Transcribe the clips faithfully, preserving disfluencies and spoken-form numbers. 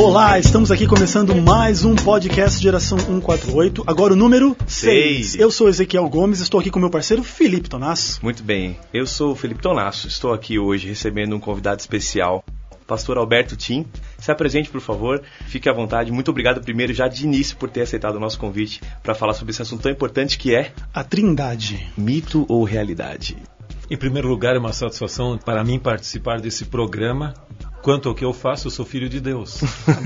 Olá, estamos aqui começando mais um podcast Geração cento e quarenta e oito, agora o número seis. Eu sou Ezequiel Gomes, estou aqui com meu parceiro Felipe Tonasso. Muito bem, eu sou o Felipe Tonasso, estou aqui hoje recebendo um convidado especial, Pastor Alberto Tim. Se apresente, por favor, fique à vontade. Muito obrigado primeiro, já de início, por ter aceitado o nosso convite para falar sobre esse assunto tão importante que é a Trindade. Mito ou realidade? Em primeiro lugar, é uma satisfação para mim participar desse programa. Quanto ao que eu faço, eu sou filho de Deus.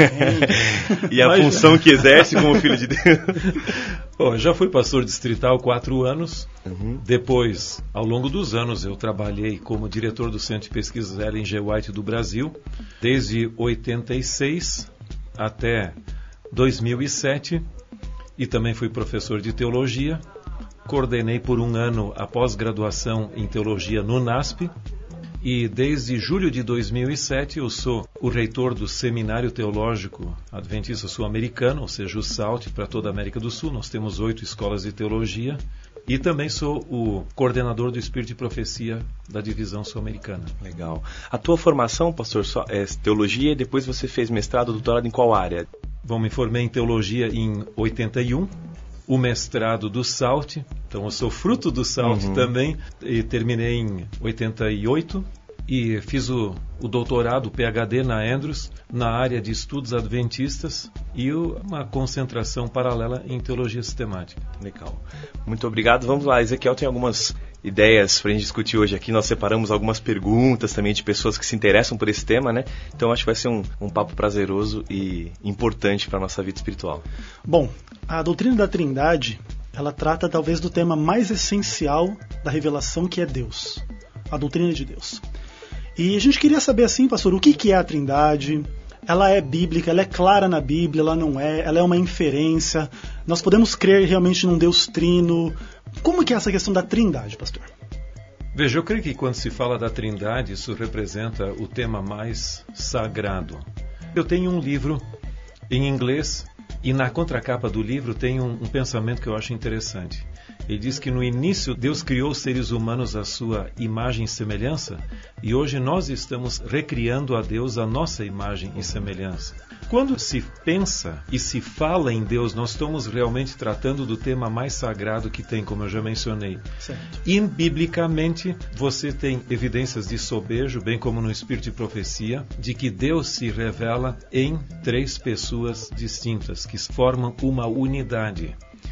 E a Mas... função que exerce como filho de Deus? Bom, já fui pastor distrital quatro anos. Uhum. Depois, ao longo dos anos, eu trabalhei como diretor do Centro de Pesquisas Ellen G. White do Brasil, desde oitenta e seis até dois mil e sete, e também fui professor de teologia. Coordenei por um ano a pós-graduação em teologia no NASP. E desde julho de dois mil e sete eu sou o reitor do Seminário Teológico Adventista Sul-Americano, ou seja, o SALT, para toda a América do Sul. Nós temos oito escolas de teologia. E também sou o coordenador do Espírito de Profecia da Divisão Sul-Americana. Legal. A tua formação, pastor, é teologia, e depois você fez mestrado, doutorado em qual área? Bom, me formei em teologia em oitenta e um. O mestrado do SALT, então eu sou fruto do SALT uhum. também, e terminei em oitenta e oito e fiz o, o doutorado, o P H D na Andrews, na área de estudos adventistas e o, uma concentração paralela em teologia sistemática. Legal. Muito obrigado. Vamos lá, Ezequiel tem algumas ideias para a gente discutir hoje aqui. Nós separamos algumas perguntas também de pessoas que se interessam por esse tema, né? Então acho que vai ser um, um papo prazeroso e importante para a nossa vida espiritual. Bom, a doutrina da Trindade, ela trata talvez do tema mais essencial da revelação, que é Deus, a doutrina de Deus. E a gente queria saber assim, pastor, o que, que é a Trindade? Ela é bíblica, ela é clara na Bíblia, ela não é, ela é uma inferência. Nós podemos crer realmente num Deus trino. Como que é essa questão da Trindade, pastor? Veja, eu creio que quando se fala da Trindade, isso representa o tema mais sagrado. Eu tenho um livro em inglês e na contracapa do livro tem um, um pensamento que eu acho interessante. Ele diz que no início Deus criou os seres humanos à sua imagem e semelhança, e hoje nós estamos recriando a Deus a nossa imagem e semelhança. Quando se pensa e se fala em Deus, nós estamos realmente tratando do tema mais sagrado que tem, como eu já mencionei. Certo. E biblicamente você tem evidências de sobejo, bem como no Espírito de Profecia, de que Deus se revela em três pessoas distintas, que formam uma unidade.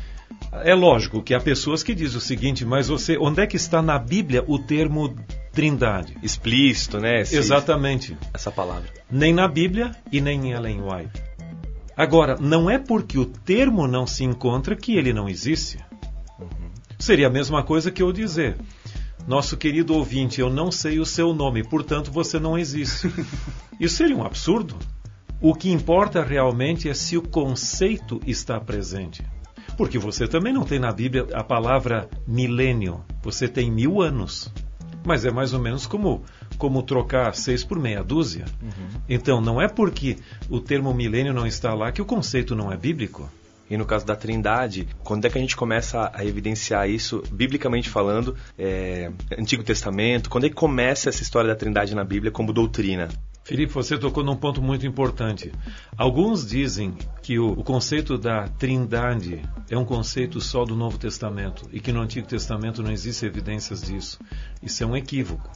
É lógico que há pessoas que dizem o seguinte, mas você, onde é que está na Bíblia o termo Trindade? Explícito, né? Esse, Exatamente. Essa palavra. Nem na Bíblia e nem em Ellen White. Agora, não é porque o termo não se encontra que ele não existe. Uhum. Seria a mesma coisa que eu dizer, nosso querido ouvinte, eu não sei o seu nome, portanto você não existe. Isso seria um absurdo. O que importa realmente é se o conceito está presente. Porque você também não tem na Bíblia a palavra milênio. Você tem mil anos. Mas é mais ou menos como, como trocar seis por meia dúzia. Uhum. Então, não é porque o termo milênio não está lá que o conceito não é bíblico. E no caso da Trindade, quando é que a gente começa a evidenciar isso, biblicamente falando, é, Antigo Testamento? Quando é que começa essa história da Trindade na Bíblia como doutrina? Felipe, você tocou num ponto muito importante. Alguns dizem que o, o conceito da Trindade é um conceito só do Novo Testamento e que no Antigo Testamento não existem evidências disso. Isso é um equívoco.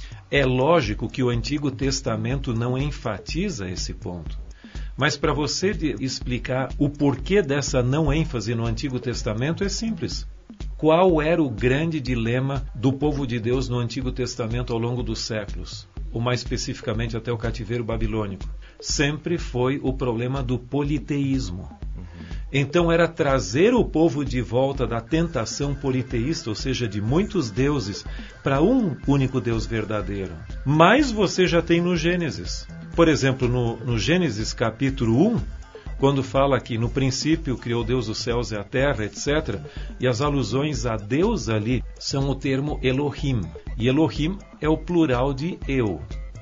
É lógico que o Antigo Testamento não enfatiza esse ponto. Mas para você de explicar o porquê dessa não ênfase no Antigo Testamento é simples. Qual era o grande dilema do povo de Deus no Antigo Testamento ao longo dos séculos? Ou mais especificamente até o cativeiro babilônico? Sempre foi o problema do politeísmo. Uhum. Então era trazer o povo de volta da tentação politeísta, ou seja, de muitos deuses, para um único Deus verdadeiro. Mas você já tem no Gênesis. Por exemplo, no, no Gênesis capítulo um, quando fala que no princípio criou Deus os céus e a terra, etcétera, e as alusões a Deus ali são o termo Elohim. E Elohim é o plural de eu.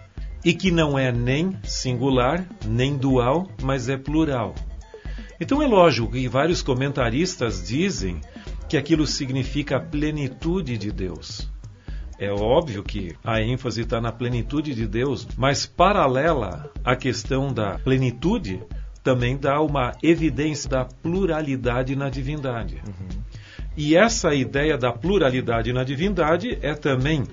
E que não é nem singular, nem dual, mas é plural. Então é lógico que vários comentaristas dizem que aquilo significa a plenitude de Deus. É óbvio que a ênfase está na plenitude de Deus, mas paralela à questão da plenitude, também dá uma evidência da pluralidade na divindade. Uhum. E essa ideia da pluralidade na divindade é também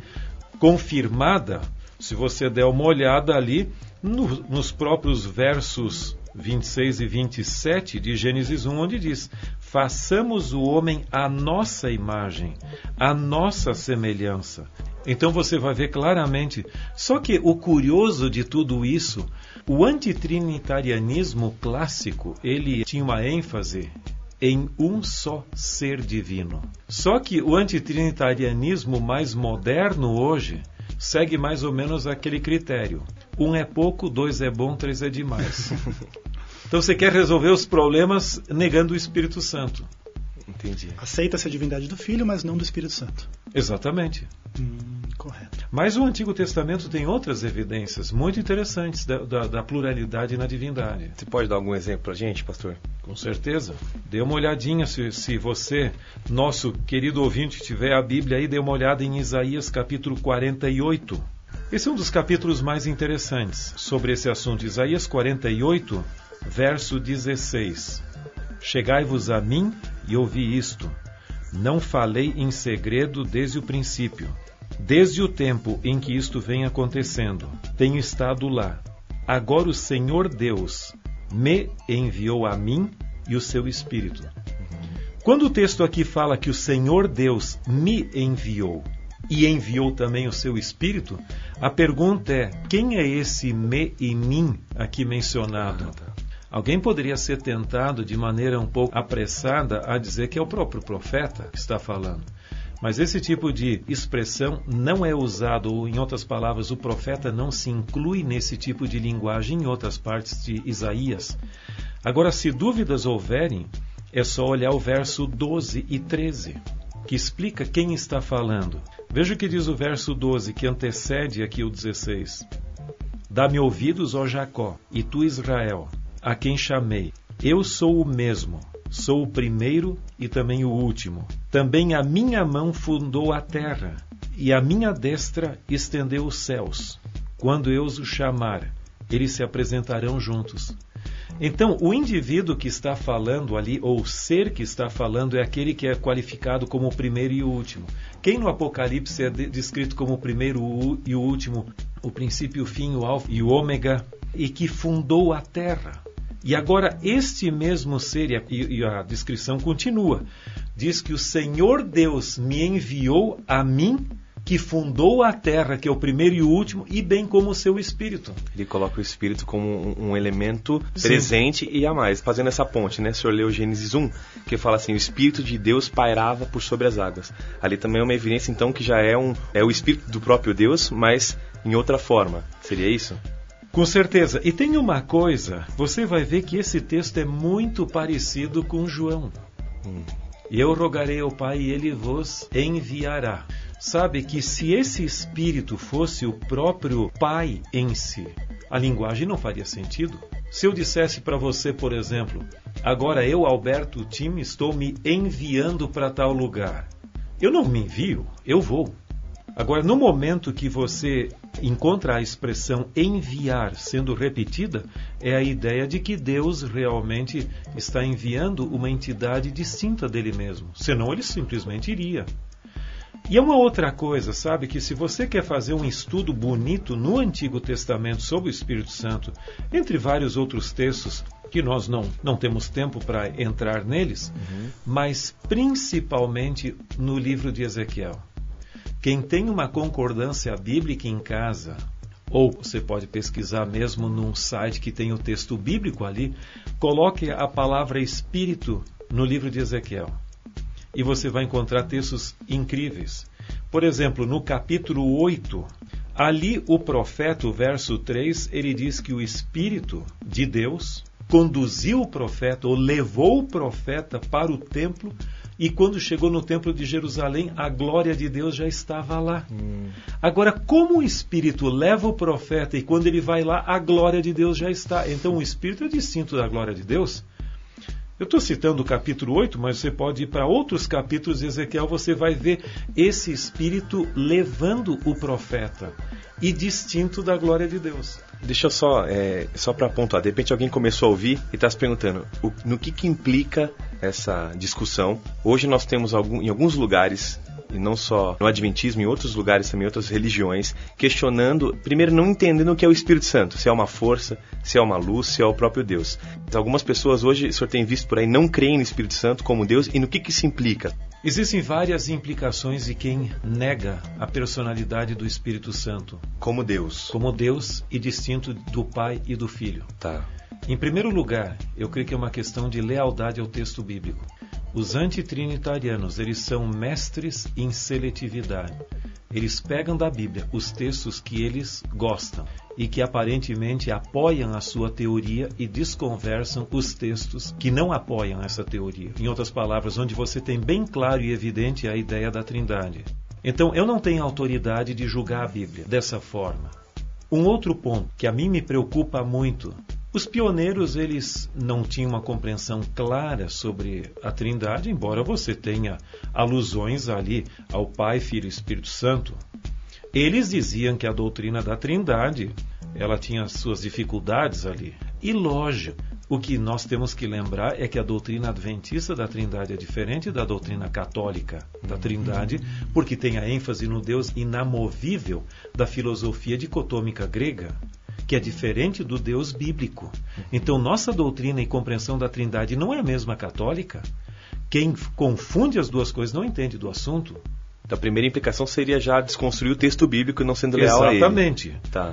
confirmada, se você der uma olhada ali, no, nos próprios versos vinte e seis e vinte e sete de Gênesis um, onde diz: façamos o homem à nossa imagem, à nossa semelhança. Então você vai ver claramente. Só que o curioso de tudo isso, o antitrinitarianismo clássico, ele tinha uma ênfase em um só ser divino. Só que o antitrinitarianismo mais moderno hoje segue mais ou menos aquele critério: um é pouco, dois é bom, três é demais. Então você quer resolver os problemas negando o Espírito Santo. Entendi. Aceita-se a divindade do Filho, mas não do Espírito Santo. Exatamente. Hum, correto. Mas o Antigo Testamento tem outras evidências muito interessantes da, da, da pluralidade na divindade. Você pode dar algum exemplo para a gente, pastor? Com certeza. Dê uma olhadinha, se, se você, nosso querido ouvinte, tiver a Bíblia aí, dê uma olhada em Isaías capítulo quarenta e oito. Esse é um dos capítulos mais interessantes sobre esse assunto. Isaías quarenta e oito, verso dezesseis. Chegai-vos a mim e ouvi isto. Não falei em segredo desde o princípio. Desde o tempo em que isto vem acontecendo, tenho estado lá. Agora o Senhor Deus me enviou a mim e o seu Espírito. Quando o texto aqui fala que o Senhor Deus me enviou e enviou também o seu Espírito, a pergunta é: quem é esse me e mim aqui mencionado? Alguém poderia ser tentado de maneira um pouco apressada a dizer que é o próprio profeta que está falando. Mas esse tipo de expressão não é usado, ou em outras palavras, o profeta não se inclui nesse tipo de linguagem em outras partes de Isaías. Agora, se dúvidas houverem, é só olhar o verso doze e treze, que explica quem está falando. Veja o que diz o verso doze, que antecede aqui o dezesseis. Dá-me ouvidos, ó Jacó, e tu, Israel, a quem chamei. Eu sou o mesmo, sou o primeiro e também o último. Também a minha mão fundou a terra, e a minha destra estendeu os céus. Quando eu os chamar, eles se apresentarão juntos. Então, o indivíduo que está falando ali, ou o ser que está falando, é aquele que é qualificado como o primeiro e o último. Quem no Apocalipse é descrito como o primeiro e o último, o princípio, o fim, o alfa e o ômega, e que fundou a terra. E agora este mesmo ser, e a descrição continua, diz que o Senhor Deus me enviou a mim, que fundou a terra, que é o primeiro e o último, e bem como o seu Espírito. Ele coloca o Espírito como um, um elemento Sim. presente e a mais. Fazendo essa ponte, né? O senhor leu Gênesis um, que fala assim: o Espírito de Deus pairava por sobre as águas. Ali também é uma evidência, então, que já é, um, é o Espírito do próprio Deus, mas em outra forma. Seria isso? Com certeza. E tem uma coisa, você vai ver que esse texto é muito parecido com João. Hum. E eu rogarei ao Pai e Ele vos enviará. Sabe que se esse Espírito fosse o próprio Pai em si, a linguagem não faria sentido. Se eu dissesse para você, por exemplo, agora eu, Alberto Tim, estou me enviando para tal lugar. Eu não me envio, eu vou. Agora, no momento que você encontra a expressão enviar sendo repetida, é a ideia de que Deus realmente está enviando uma entidade distinta dele mesmo. Senão ele simplesmente iria. E é uma outra coisa, sabe, que se você quer fazer um estudo bonito no Antigo Testamento sobre o Espírito Santo, entre vários outros textos, que nós não, não temos tempo para entrar neles, uhum. mas principalmente no livro de Ezequiel. Quem tem uma concordância bíblica em casa, ou você pode pesquisar mesmo num site que tem o texto bíblico ali, coloque a palavra Espírito no livro de Ezequiel. E você vai encontrar textos incríveis. Por exemplo, no capítulo oito, ali o profeta, o verso três, ele diz que o Espírito de Deus conduziu o profeta, ou levou o profeta para o templo, e quando chegou no templo de Jerusalém, a glória de Deus já estava lá. Hum. Agora, como o Espírito leva o profeta e quando ele vai lá, a glória de Deus já está. Então, o Espírito é distinto da glória de Deus. Eu estou citando o capítulo oito, mas você pode ir para outros capítulos de Ezequiel, você vai ver esse Espírito levando o profeta e distinto da glória de Deus. Deixa eu só, é, só para pontuar, de repente alguém começou a ouvir e está se perguntando o, no que, que implica essa discussão. Hoje nós temos algum, em alguns lugares, e não só no Adventismo, em outros lugares também, outras religiões, questionando, primeiro não entendendo o que é o Espírito Santo, se é uma força, se é uma luz, se é o próprio Deus. Algumas pessoas hoje, o senhor tem visto por aí, não creem no Espírito Santo como Deus, e no que, que isso implica? Existem várias implicações de quem nega a personalidade do Espírito Santo. Como Deus. Como Deus e distinto do Pai e do Filho. Tá. Em primeiro lugar, eu creio que é uma questão de lealdade ao texto bíblico. Os antitrinitarianos, eles são mestres em seletividade. Eles pegam da Bíblia os textos que eles gostam e que aparentemente apoiam a sua teoria e desconversam os textos que não apoiam essa teoria. Em outras palavras, onde você tem bem claro e evidente a ideia da Trindade. Então, eu não tenho autoridade de julgar a Bíblia dessa forma. Um outro ponto que a mim me preocupa muito: os pioneiros, eles não tinham uma compreensão clara sobre a Trindade, embora você tenha alusões ali ao Pai, Filho e Espírito Santo. Eles diziam que a doutrina da Trindade, ela tinha suas dificuldades ali. E lógico, o que nós temos que lembrar é que a doutrina adventista da Trindade é diferente da doutrina católica da Trindade, porque tem a ênfase no Deus inamovível da filosofia dicotômica grega, que é diferente do Deus bíblico. Então, nossa doutrina e compreensão da Trindade não é a mesma católica. Quem confunde as duas coisas não entende do assunto. Então, a primeira implicação seria já desconstruir o texto bíblico não sendo leal a ele. Exatamente. Tá.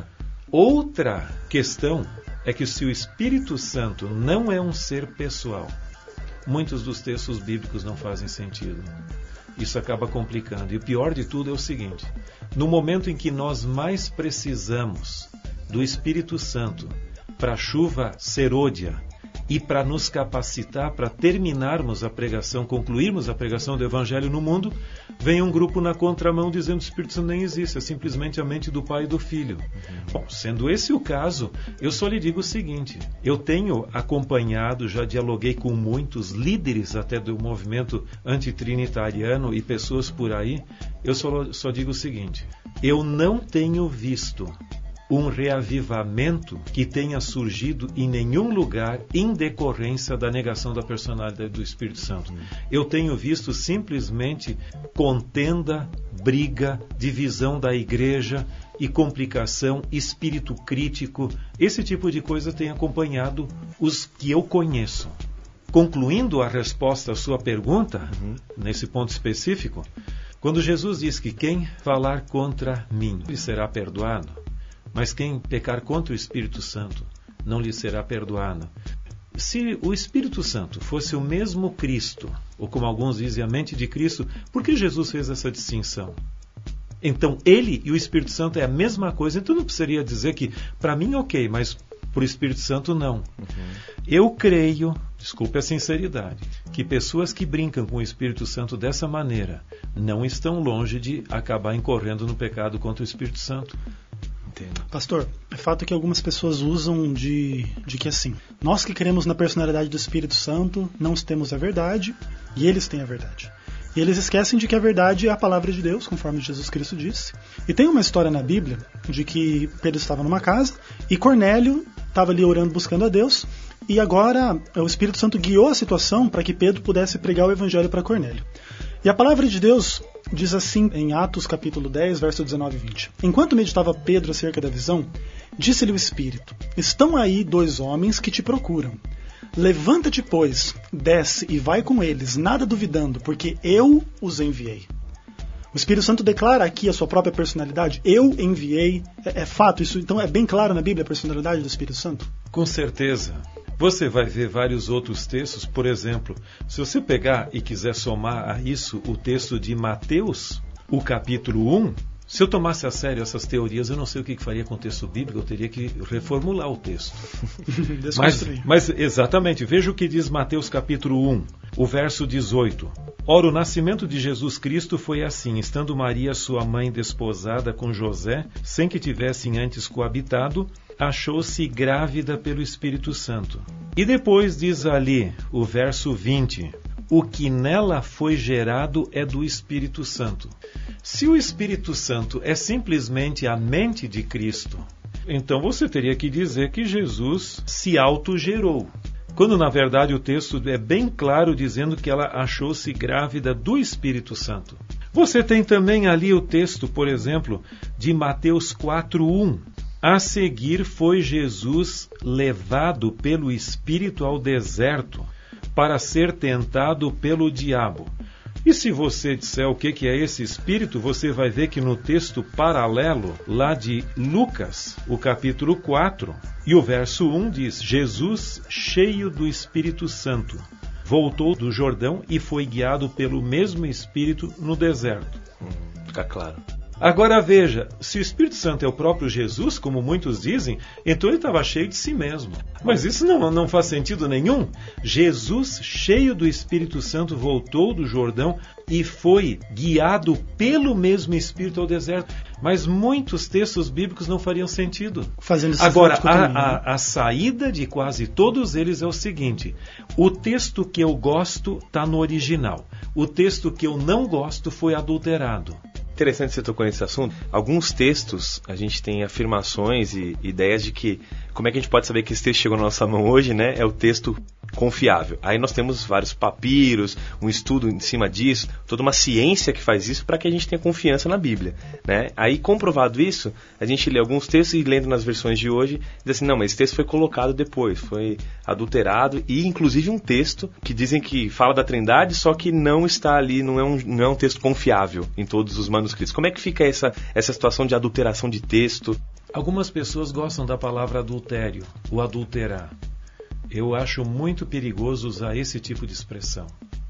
Outra questão é que se o Espírito Santo não é um ser pessoal, muitos dos textos bíblicos não fazem sentido. Isso acaba complicando. E o pior de tudo é o seguinte: no momento em que nós mais precisamos do Espírito Santo para a chuva serôdia e para nos capacitar para terminarmos a pregação, concluirmos a pregação do Evangelho no mundo, vem um grupo na contramão dizendo que o Espírito Santo nem existe, é simplesmente a mente do Pai e do Filho. Uhum. Bom, sendo esse o caso, eu só lhe digo o seguinte: eu tenho acompanhado, já dialoguei com muitos líderes até do movimento antitrinitariano e pessoas por aí, eu só, só digo o seguinte: eu não tenho visto um reavivamento que tenha surgido em nenhum lugar em decorrência da negação da personalidade do Espírito Santo. Eu tenho visto simplesmente contenda, briga, divisão da igreja e complicação, espírito crítico. Esse tipo de coisa tem acompanhado os que eu conheço. Concluindo a resposta à sua pergunta, uhum. nesse ponto específico, quando Jesus diz que quem falar contra mim lhe será perdoado, mas quem pecar contra o Espírito Santo não lhe será perdoado. Se o Espírito Santo fosse o mesmo Cristo, ou como alguns dizem, a mente de Cristo, por que Jesus fez essa distinção? Então, ele e o Espírito Santo é a mesma coisa, então não precisaria dizer que, para mim, ok, mas para o Espírito Santo, não. Uhum. Eu creio, desculpe a sinceridade, que pessoas que brincam com o Espírito Santo dessa maneira não estão longe de acabar incorrendo no pecado contra o Espírito Santo. Pastor, é fato que algumas pessoas usam de, de que assim, nós que cremos na personalidade do Espírito Santo, não temos a verdade, e eles têm a verdade. E eles esquecem de que a verdade é a palavra de Deus, conforme Jesus Cristo disse. E tem uma história na Bíblia de que Pedro estava numa casa e Cornélio estava ali orando, buscando a Deus, e agora o Espírito Santo guiou a situação para que Pedro pudesse pregar o Evangelho para Cornélio. E a palavra de Deus diz assim em Atos capítulo dez, verso dezenove e vinte. Enquanto meditava Pedro acerca da visão, disse-lhe o Espírito: estão aí dois homens que te procuram. Levanta-te, pois, desce e vai com eles, nada duvidando, porque eu os enviei. O Espírito Santo declara aqui a sua própria personalidade. Eu enviei. É, é fato isso? Então é bem claro na Bíblia a personalidade do Espírito Santo? Com certeza. Você vai ver vários outros textos. Por exemplo, se você pegar e quiser somar a isso o texto de Mateus, o capítulo um, Se eu tomasse a sério essas teorias, eu não sei o que faria com o texto bíblico, eu teria que reformular o texto. mas, mas, exatamente, veja o que diz Mateus capítulo um, o verso dezoito. Ora, o nascimento de Jesus Cristo foi assim, estando Maria, sua mãe, desposada com José, sem que tivessem antes coabitado, achou-se grávida pelo Espírito Santo. E depois diz ali, o verso vinte, o que nela foi gerado é do Espírito Santo. Se o Espírito Santo é simplesmente a mente de Cristo, então você teria que dizer que Jesus se autogerou. Quando, na verdade, o texto é bem claro dizendo que ela achou-se grávida do Espírito Santo. Você tem também ali o texto, por exemplo, de Mateus quatro, um. A seguir foi Jesus levado pelo Espírito ao deserto para ser tentado pelo diabo. E se você disser o que é esse Espírito, você vai ver que no texto paralelo, lá de Lucas, o capítulo quatro, e o verso um diz, Jesus, cheio do Espírito Santo, voltou do Jordão e foi guiado pelo mesmo Espírito no deserto. Hum, fica claro. Agora veja, se o Espírito Santo é o próprio Jesus, como muitos dizem, então ele estava cheio de si mesmo. Mas isso não, não faz sentido nenhum. Jesus, cheio do Espírito Santo, voltou do Jordão e foi guiado pelo mesmo Espírito ao deserto. Mas muitos textos bíblicos não fariam sentido. Fazendo Agora, a, a, a saída de quase todos eles é o seguinte: o texto que eu gosto está no original. O texto que eu não gosto foi adulterado. Interessante você tocou nesse assunto. Alguns textos, a gente tem afirmações e ideias de que, como é que a gente pode saber que esse texto chegou na nossa mão hoje, né? É o texto confiável. Aí nós temos vários papiros, um estudo em cima disso, toda uma ciência que faz isso para que a gente tenha confiança na Bíblia, né? Aí, comprovado isso, a gente lê alguns textos e lendo nas versões de hoje, diz assim, não, mas esse texto foi colocado depois, foi adulterado, e inclusive um texto que dizem que fala da Trindade, só que não está ali, não é um, não é um texto confiável em todos os manuscritos. Como é que fica essa, essa situação de adulteração de texto? Algumas pessoas gostam da palavra adultério, o adulterar. Eu acho muito perigoso usar esse tipo de expressão.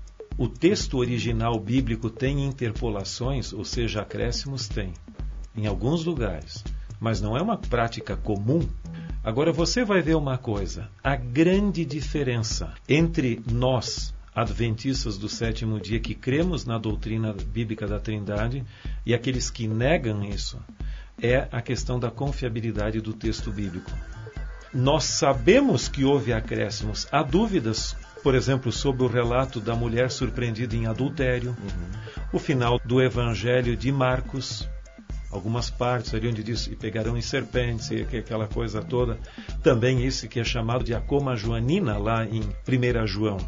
O texto original bíblico tem interpolações, ou seja, acréscimos tem, em alguns lugares, mas não é uma prática comum. Agora você vai ver uma coisa, a grande diferença entre nós, adventistas do sétimo dia, que cremos na doutrina bíblica da Trindade, e aqueles que negam isso, é a questão da confiabilidade do texto bíblico. Nós sabemos que houve acréscimos. Há dúvidas, por exemplo, sobre o relato da mulher surpreendida em adultério, uhum. o final do Evangelho de Marcos, algumas partes ali onde diz, e pegarão em serpentes, e aquela coisa toda. Também esse que é chamado de a coma joanina, lá em primeiro João.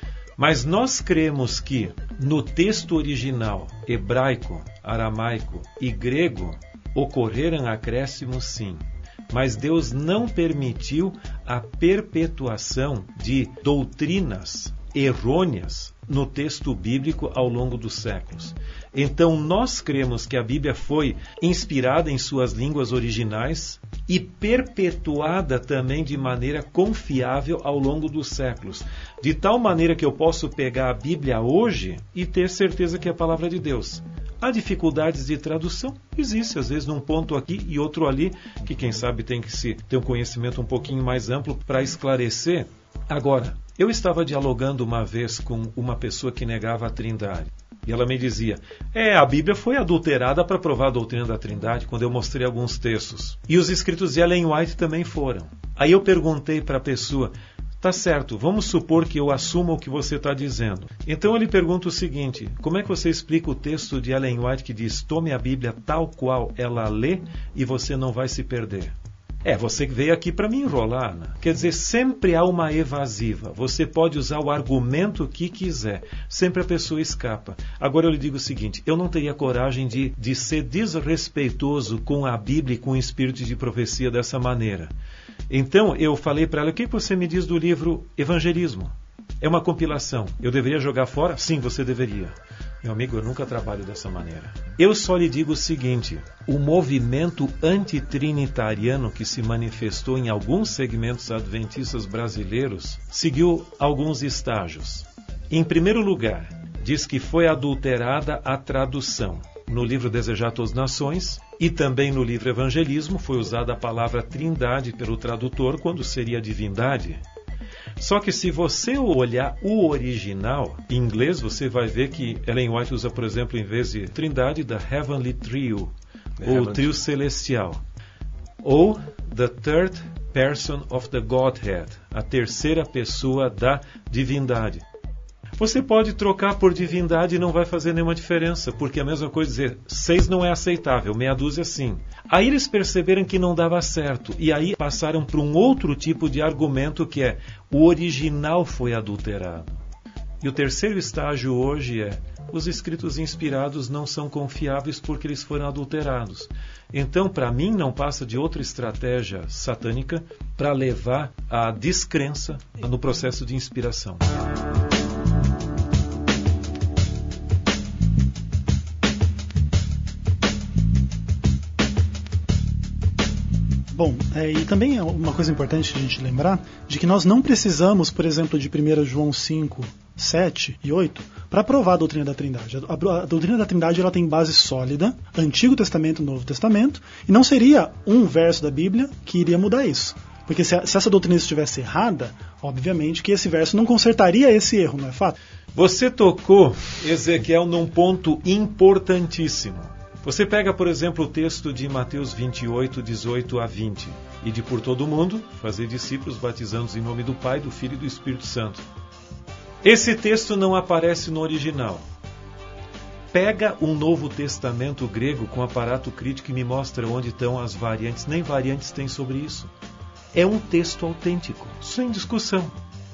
Mas nós cremos que no texto original, hebraico, aramaico e grego, ocorreram acréscimos sim. Mas Deus não permitiu a perpetuação de doutrinas errôneas no texto bíblico ao longo dos séculos. Então nós cremos que a Bíblia foi inspirada em suas línguas originais e perpetuada também de maneira confiável ao longo dos séculos. De tal maneira que eu posso pegar a Bíblia hoje e ter certeza que é a palavra de Deus. Há dificuldades de tradução? Existe, às vezes, num ponto aqui e outro ali, que quem sabe tem que se ter um conhecimento um pouquinho mais amplo para esclarecer. Agora, eu estava dialogando uma vez com uma pessoa que negava a Trindade. E ela me dizia, é, a Bíblia foi adulterada para provar a doutrina da Trindade, quando eu mostrei alguns textos. E os escritos de Ellen White também foram. Aí eu perguntei para a pessoa, tá certo, vamos supor que eu assuma o que você está dizendo. Então eu lhe pergunto o seguinte, como é que você explica o texto de Ellen White que diz, tome a Bíblia tal qual ela lê e você não vai se perder? É, você veio aqui para me enrolar, né? Quer dizer, sempre há uma evasiva. Você pode usar o argumento que quiser. Sempre a pessoa escapa. Agora eu lhe digo o seguinte, eu não teria coragem de, de ser desrespeitoso com a Bíblia e com o espírito de profecia dessa maneira. Então eu falei para ela, o que você me diz do livro Evangelismo? É uma compilação. Eu deveria jogar fora? Sim, você deveria. Meu amigo, eu nunca trabalho dessa maneira. Eu só lhe digo o seguinte, o movimento antitrinitariano que se manifestou em alguns segmentos adventistas brasileiros seguiu alguns estágios. Em primeiro lugar, diz que foi adulterada a tradução. no livro Desejar a Todas as Nações e também no livro Evangelismo foi usada a palavra trindade pelo tradutor quando seria divindade. Só que se você olhar o original, em inglês, você vai ver que Ellen White usa, por exemplo, em vez de trindade, the heavenly trio, the ou heavenly. Trio celestial, ou the third person of the Godhead, a terceira pessoa da divindade. Você pode trocar por divindade e não vai fazer nenhuma diferença, porque é a mesma coisa dizer, seis não é aceitável, meia dúzia sim. Aí eles perceberam que não dava certo, e aí passaram para um outro tipo de argumento que é, o original foi adulterado. E o terceiro estágio hoje é, os escritos inspirados não são confiáveis porque eles foram adulterados. Então, para mim, não passa de outra estratégia satânica para levar à descrença no processo de inspiração. Bom, é, e também é uma coisa importante a gente lembrar de que nós não precisamos, por exemplo, de primeiro João cinco, sete e oito para provar a doutrina da Trindade. A, a, a doutrina da Trindade ela tem base sólida, Antigo Testamento e Novo Testamento, e não seria um verso da Bíblia que iria mudar isso. Porque se, a, se essa doutrina estivesse errada, obviamente que esse verso não consertaria esse erro, não é fato? Você tocou, Ezequiel, num ponto importantíssimo. Você pega, por exemplo, o texto de Mateus vinte e oito, dezoito a vinte. E de por todo o mundo, fazer discípulos, batizando-os em nome do Pai, do Filho e do Espírito Santo. Esse texto não aparece no original. Pega um Novo Testamento grego com aparato crítico e me mostra onde estão as variantes. Nem variantes tem sobre isso. É um texto autêntico, sem discussão.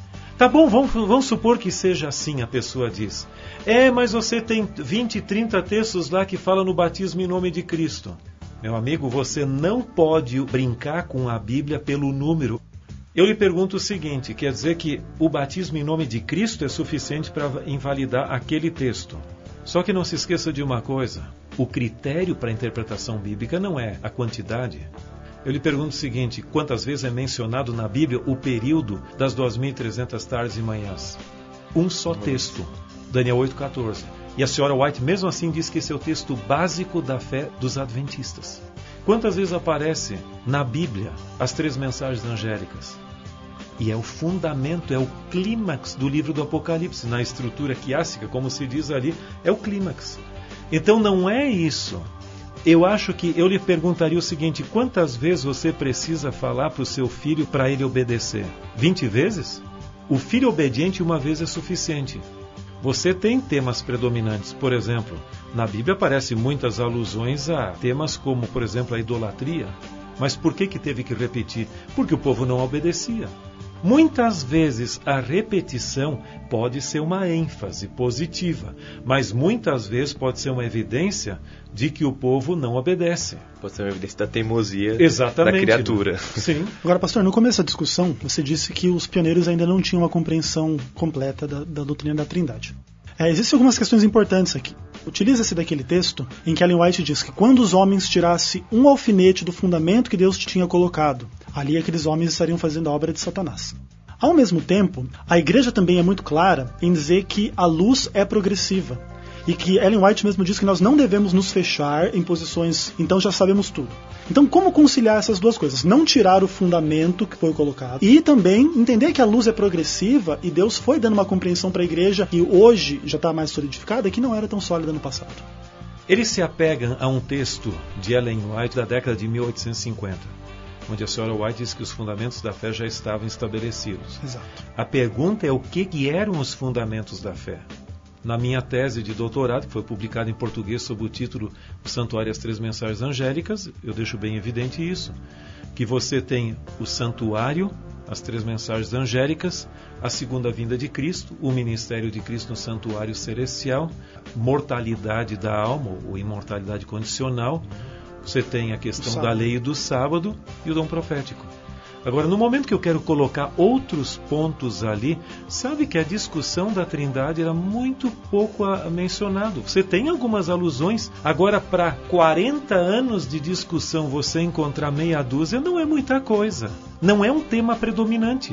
Tá bom, vamos, vamos supor que seja assim, a pessoa diz. É, mas você tem vinte, trinta textos lá que falam no batismo em nome de Cristo. Meu amigo, você não pode brincar com a Bíblia pelo número. Eu lhe pergunto o seguinte, quer dizer que o batismo em nome de Cristo é suficiente para invalidar aquele texto. Só que não se esqueça de uma coisa, o critério para a interpretação bíblica não é a quantidade. Eu lhe pergunto o seguinte, quantas vezes é mencionado na Bíblia o período das duas mil e trezentas tardes e manhãs? Um só texto, Daniel oito, quatorze. E a senhora White mesmo assim diz que esse é o texto básico da fé dos adventistas. Quantas vezes aparece na Bíblia as três mensagens angélicas? E é o fundamento, é o clímax do livro do Apocalipse. Na estrutura quiássica, como se diz ali, é o clímax. Então não é isso. Eu acho que eu lhe perguntaria o seguinte, quantas vezes você precisa falar para o seu filho para ele obedecer? vinte vezes? O filho obediente uma vez é suficiente. Você tem temas predominantes, por exemplo, na Bíblia aparecem muitas alusões a temas como, por exemplo, a idolatria. Mas por que que teve que repetir? Porque o povo não obedecia. Muitas vezes a repetição pode ser uma ênfase positiva, mas muitas vezes pode ser uma evidência de que o povo não obedece. Pode ser uma evidência da teimosia Exatamente, da criatura. Né? Sim. Agora, pastor, no começo da discussão, você disse que os pioneiros ainda não tinham uma compreensão completa da, da doutrina da Trindade. É, existem algumas questões importantes aqui. Utiliza-se daquele texto em que Ellen White diz que quando os homens tirassem um alfinete do fundamento que Deus tinha colocado, ali aqueles homens estariam fazendo a obra de Satanás. Ao mesmo tempo, a igreja também é muito clara em dizer que a luz é progressiva. E que Ellen White mesmo diz que nós não devemos nos fechar em posições, então já sabemos tudo. Então, como conciliar essas duas coisas? Não tirar o fundamento que foi colocado e também entender que a luz é progressiva e Deus foi dando uma compreensão para a igreja que hoje já está mais solidificada e que não era tão sólida no passado. Eles se apegam a um texto de Ellen White da década de mil oitocentos e cinquenta, onde a senhora White diz que os fundamentos da fé já estavam estabelecidos. Exato. A pergunta é o que, que eram os fundamentos da fé. Na minha tese de doutorado, que foi publicada em português sob o título O Santuário e as Três Mensagens Angélicas, eu deixo bem evidente isso, que você tem o santuário, as três mensagens angélicas, a segunda vinda de Cristo, o ministério de Cristo no santuário celestial, mortalidade da alma, ou imortalidade condicional, você tem a questão da lei do sábado e o dom profético. Agora, no momento que eu quero colocar outros pontos ali, sabe que a discussão da Trindade era muito pouco mencionado. Você tem algumas alusões. Agora, para quarenta anos de discussão, você encontrar meia dúzia não é muita coisa. Não é um tema predominante.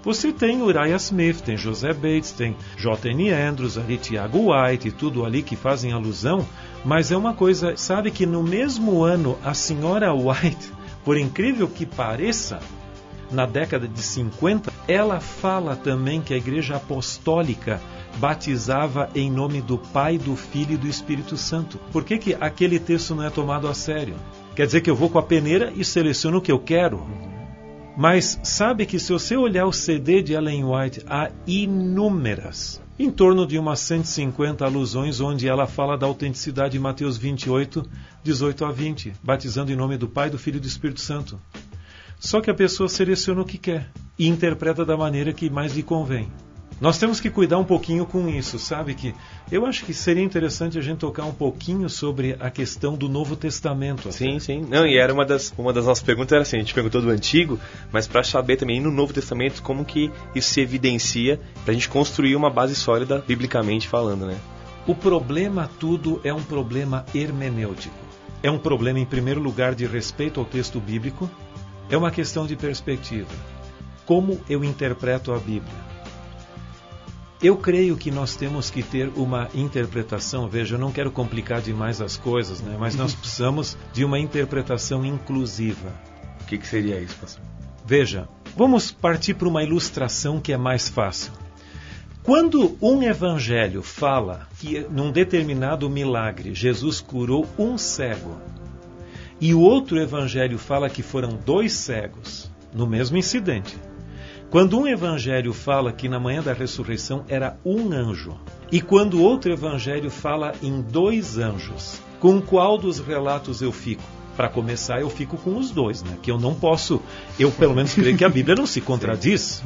Você tem Uriah Smith, tem José Bates, tem J N Andrews, ali Tiago White e tudo ali que fazem alusão, mas é uma coisa, sabe que no mesmo ano a senhora White, por incrível que pareça, na década de cinquenta, ela fala também que a Igreja Apostólica batizava em nome do Pai, do Filho e do Espírito Santo. Por que que aquele texto não é tomado a sério? Quer dizer que eu vou com a peneira e seleciono o que eu quero? Mas sabe que se você olhar o C D de Ellen White, há inúmeras, em torno de umas cento e cinquenta alusões, onde ela fala da autenticidade de Mateus vinte e oito, dezoito a vinte, batizando em nome do Pai, do Filho e do Espírito Santo. Só que a pessoa seleciona o que quer e interpreta da maneira que mais lhe convém. Nós temos que cuidar um pouquinho com isso, sabe? Que eu acho que seria interessante a gente tocar um pouquinho sobre a questão do Novo Testamento. Até. Sim, sim. Não, e era uma das, uma das nossas perguntas, era assim, a gente perguntou do Antigo, mas para saber também no Novo Testamento como que isso se evidencia, para a gente construir uma base sólida, biblicamente falando, né? O problema tudo é um problema hermenêutico. É um problema, em primeiro lugar, de respeito ao texto bíblico. É uma questão de perspectiva. Como eu interpreto a Bíblia? Eu creio que nós temos que ter uma interpretação, veja, eu não quero complicar demais as coisas, né? Mas nós precisamos de uma interpretação inclusiva. O que, que seria isso, pastor? Veja, vamos partir para uma ilustração que é mais fácil. Quando um evangelho fala que num determinado milagre Jesus curou um cego, e o outro evangelho fala que foram dois cegos, no mesmo incidente. Quando um evangelho fala que na manhã da ressurreição era um anjo, e quando o outro evangelho fala em dois anjos, com qual dos relatos eu fico? Para começar, eu fico com os dois, né? Que eu não posso, eu pelo menos creio que a Bíblia não se contradiz.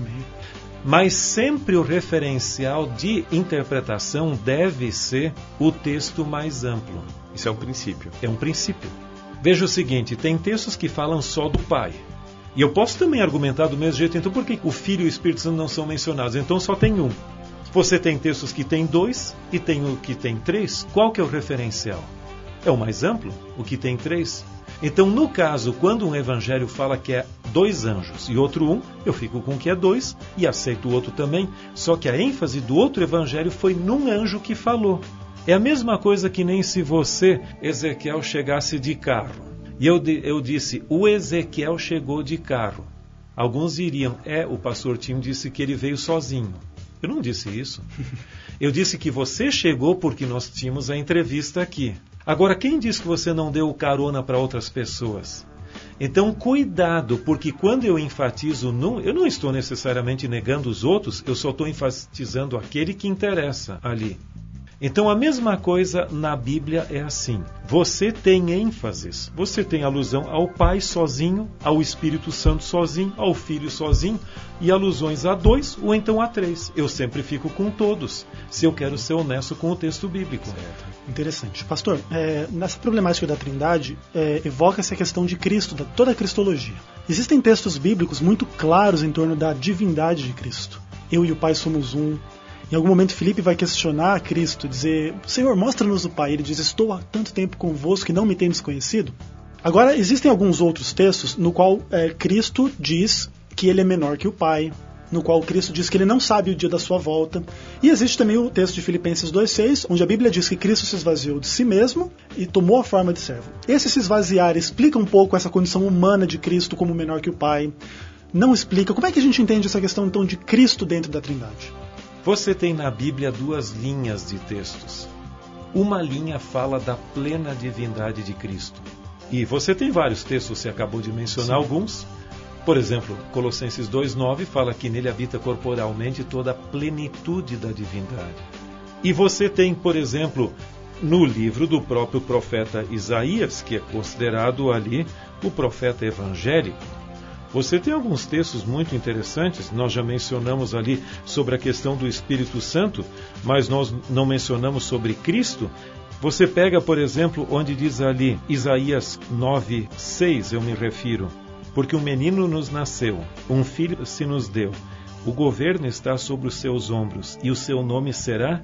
Mas sempre o referencial de interpretação deve ser o texto mais amplo. Isso é um princípio. É um princípio. Veja o seguinte, tem textos que falam só do Pai. E eu posso também argumentar do mesmo jeito, então por que o Filho e o Espírito Santo não são mencionados? Então só tem um. Você tem textos que tem dois e tem o que tem três. Qual que é o referencial? É o mais amplo, o que tem três. Então, no caso, quando um evangelho fala que é dois anjos e outro um, eu fico com o que é dois e aceito o outro também. Só que a ênfase do outro evangelho foi num anjo que falou. É a mesma coisa que nem se você, Ezequiel, chegasse de carro. E eu, eu disse, o Ezequiel chegou de carro. Alguns diriam, é, o pastor Tim disse que ele veio sozinho. Eu não disse isso. Eu disse que você chegou porque nós tínhamos a entrevista aqui. Agora, quem disse que você não deu carona para outras pessoas? Então, cuidado, porque quando eu enfatizo num, eu não estou necessariamente negando os outros, eu só estou enfatizando aquele que interessa ali. Então, a mesma coisa na Bíblia é assim. Você tem ênfases, você tem alusão ao Pai sozinho, ao Espírito Santo sozinho, ao Filho sozinho, e alusões a dois ou então a três. Eu sempre fico com todos, se eu quero ser honesto com o texto bíblico. Certo. Interessante. Pastor, é, nessa problemática da Trindade, é, evoca-se a questão de Cristo, da toda a cristologia. Existem textos bíblicos muito claros em torno da divindade de Cristo. Eu e o Pai somos um. Em algum momento, Filipe vai questionar a Cristo, dizer, Senhor, mostra-nos o Pai. Ele diz, estou há tanto tempo convosco e não me tendes conhecido. Agora, existem alguns outros textos no qual é, Cristo diz que ele é menor que o Pai, no qual Cristo diz que ele não sabe o dia da sua volta. E existe também o texto de Filipenses dois seis, onde a Bíblia diz que Cristo se esvaziou de si mesmo e tomou a forma de servo. Esse se esvaziar explica um pouco essa condição humana de Cristo como menor que o Pai. Não explica. Como é que a gente entende essa questão, então, de Cristo dentro da Trindade? Você tem na Bíblia duas linhas de textos. Uma linha fala da plena divindade de Cristo. E você tem vários textos, você acabou de mencionar Sim. alguns. Por exemplo, Colossenses dois nove fala que nele habita corporalmente toda a plenitude da divindade. E você tem, por exemplo, no livro do próprio profeta Isaías, que é considerado ali o profeta evangélico, você tem alguns textos muito interessantes. Nós já mencionamos ali sobre a questão do Espírito Santo, mas nós não mencionamos sobre Cristo. Você pega, por exemplo, onde diz ali, Isaías nove seis, eu me refiro, porque um menino nos nasceu, um filho se nos deu, o governo está sobre os seus ombros, e o seu nome será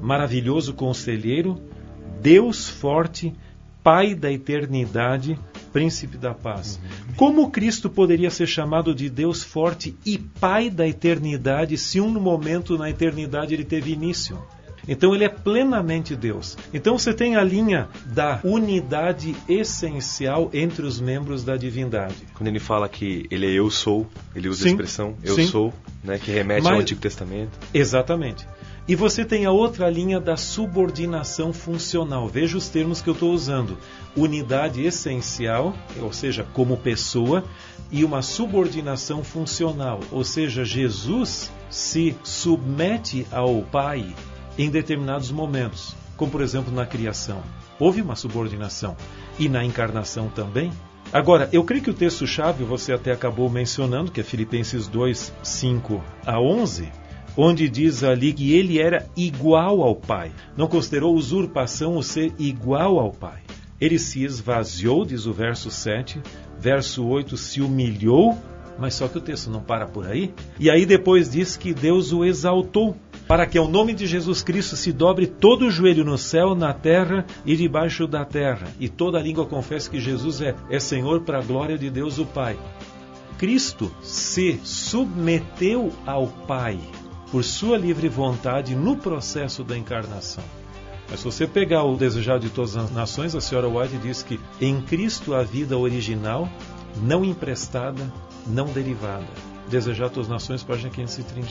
Maravilhoso Conselheiro, Deus Forte, Pai da Eternidade, Príncipe da paz. Uhum. Como Cristo poderia ser chamado de Deus forte e Pai da eternidade se um momento na eternidade ele teve início? Então ele é plenamente Deus. Então você tem a linha da unidade essencial entre os membros da divindade. Quando ele fala que ele é eu sou, ele usa sim, a expressão eu sim. sou, né, que remete Mas, ao Antigo Testamento. Exatamente. E você tem a outra linha da subordinação funcional. Veja os termos que eu estou usando. Unidade essencial, ou seja, como pessoa, e uma subordinação funcional, ou seja, Jesus se submete ao Pai em determinados momentos, como por exemplo na criação. Houve uma subordinação. E na encarnação também. Agora, eu creio que o texto-chave você até acabou mencionando, que é Filipenses dois, cinco a onze, onde diz ali que ele era igual ao Pai. Não considerou usurpação o ser igual ao Pai. Ele se esvaziou, diz o verso sete, verso oito, se humilhou, mas só que o texto não para por aí. E aí depois diz que Deus o exaltou, para que ao nome de Jesus Cristo se dobre todo o joelho no céu, na terra e debaixo da terra, e toda língua confesse que Jesus é, é Senhor para a glória de Deus o Pai. Cristo se submeteu ao Pai por sua livre vontade no processo da encarnação. Mas se você pegar o Desejado de Todas as Nações, a senhora White diz que em Cristo a vida original, não emprestada, não derivada. Desejado de Todas as Nações, página quinhentos e trinta.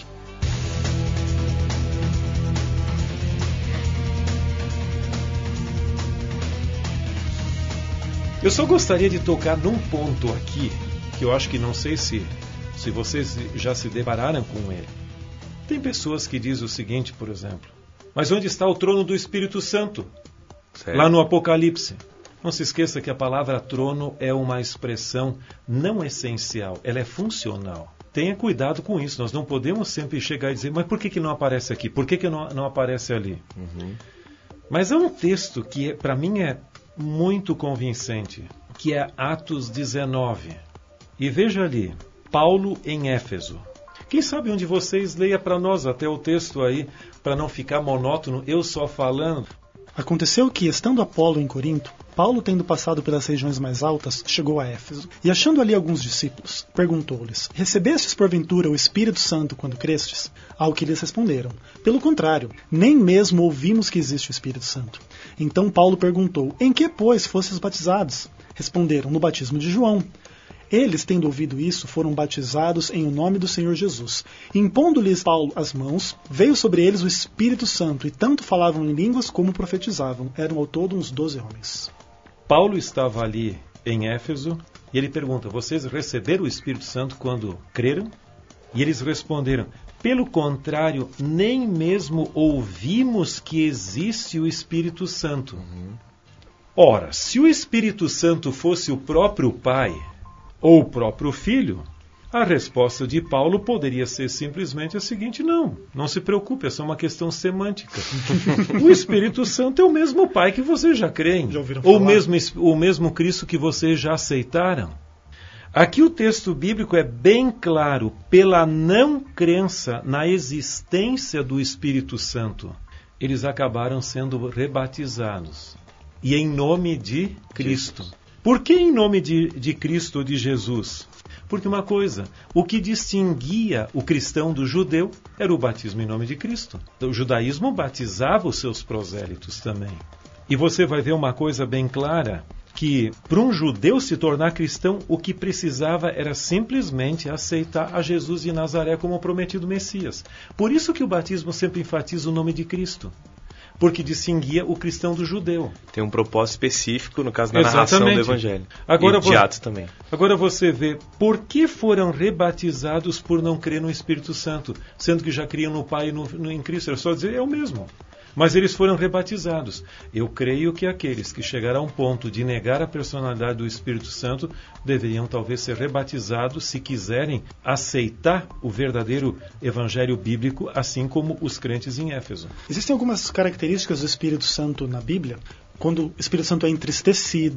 Eu só gostaria de tocar num ponto aqui, que eu acho que não sei se, se vocês já se depararam com ele. Tem pessoas que dizem o seguinte, por exemplo, mas onde está o trono do Espírito Santo? Certo. Lá no Apocalipse. Não se esqueça que a palavra trono é uma expressão não essencial, ela é funcional. Tenha cuidado com isso, nós não podemos sempre chegar e dizer, mas por que, que não aparece aqui? Por que, que não, não aparece ali? Uhum. Mas há um texto que para mim é muito convincente, que é Atos dezenove. E veja ali, Paulo em Éfeso. Quem sabe um de vocês leia para nós até o texto aí, para não ficar monótono, eu só falando. Aconteceu que, estando Apolo em Corinto, Paulo, tendo passado pelas regiões mais altas, chegou a Éfeso, e achando ali alguns discípulos, perguntou-lhes, recebestes porventura o Espírito Santo quando crestes? Ao que lhes responderam, pelo contrário, nem mesmo ouvimos que existe o Espírito Santo. Então Paulo perguntou, em que, pois, fostes batizados? Responderam, no batismo de João. Eles, tendo ouvido isso, foram batizados em o nome do Senhor Jesus. Impondo-lhes Paulo as mãos, veio sobre eles o Espírito Santo, e tanto falavam em línguas como profetizavam. Eram ao todo uns doze homens. Paulo estava ali em Éfeso, e ele pergunta, vocês receberam o Espírito Santo quando creram? E eles responderam, pelo contrário, nem mesmo ouvimos que existe o Espírito Santo. Uhum. Ora, se o Espírito Santo fosse o próprio Pai, ou o próprio Filho, a resposta de Paulo poderia ser simplesmente a seguinte, não, não se preocupe, é só uma questão semântica. O Espírito Santo é o mesmo Pai que vocês já creem, já ouviram falar? Ou mesmo, o mesmo Cristo que vocês já aceitaram. Aqui o texto bíblico é bem claro, pela não crença na existência do Espírito Santo, eles acabaram sendo rebatizados. E em nome de Cristo. Jesus. Por que em nome de, de Cristo ou de Jesus? Porque uma coisa, o que distinguia o cristão do judeu era o batismo em nome de Cristo. O judaísmo batizava os seus prosélitos também. E você vai ver uma coisa bem clara, que para um judeu se tornar cristão, o que precisava era simplesmente aceitar a Jesus de Nazaré como o prometido Messias. Por isso que o batismo sempre enfatiza o nome de Cristo. Porque distinguia o cristão do judeu. Tem um propósito específico, no caso da Exatamente. narração do Evangelho. Agora, e de Atos também. Agora você vê, por que foram rebatizados por não crer no Espírito Santo? Sendo que já criam no Pai e no, no, em Cristo. Era só dizer, é o mesmo. Mas eles foram rebatizados. Eu creio que aqueles que chegaram a um ponto de negar a personalidade do Espírito Santo deveriam talvez ser rebatizados se quiserem aceitar o verdadeiro evangelho bíblico, assim como os crentes em Éfeso. Existem algumas características do Espírito Santo na Bíblia. Quando o Espírito Santo é entristecido,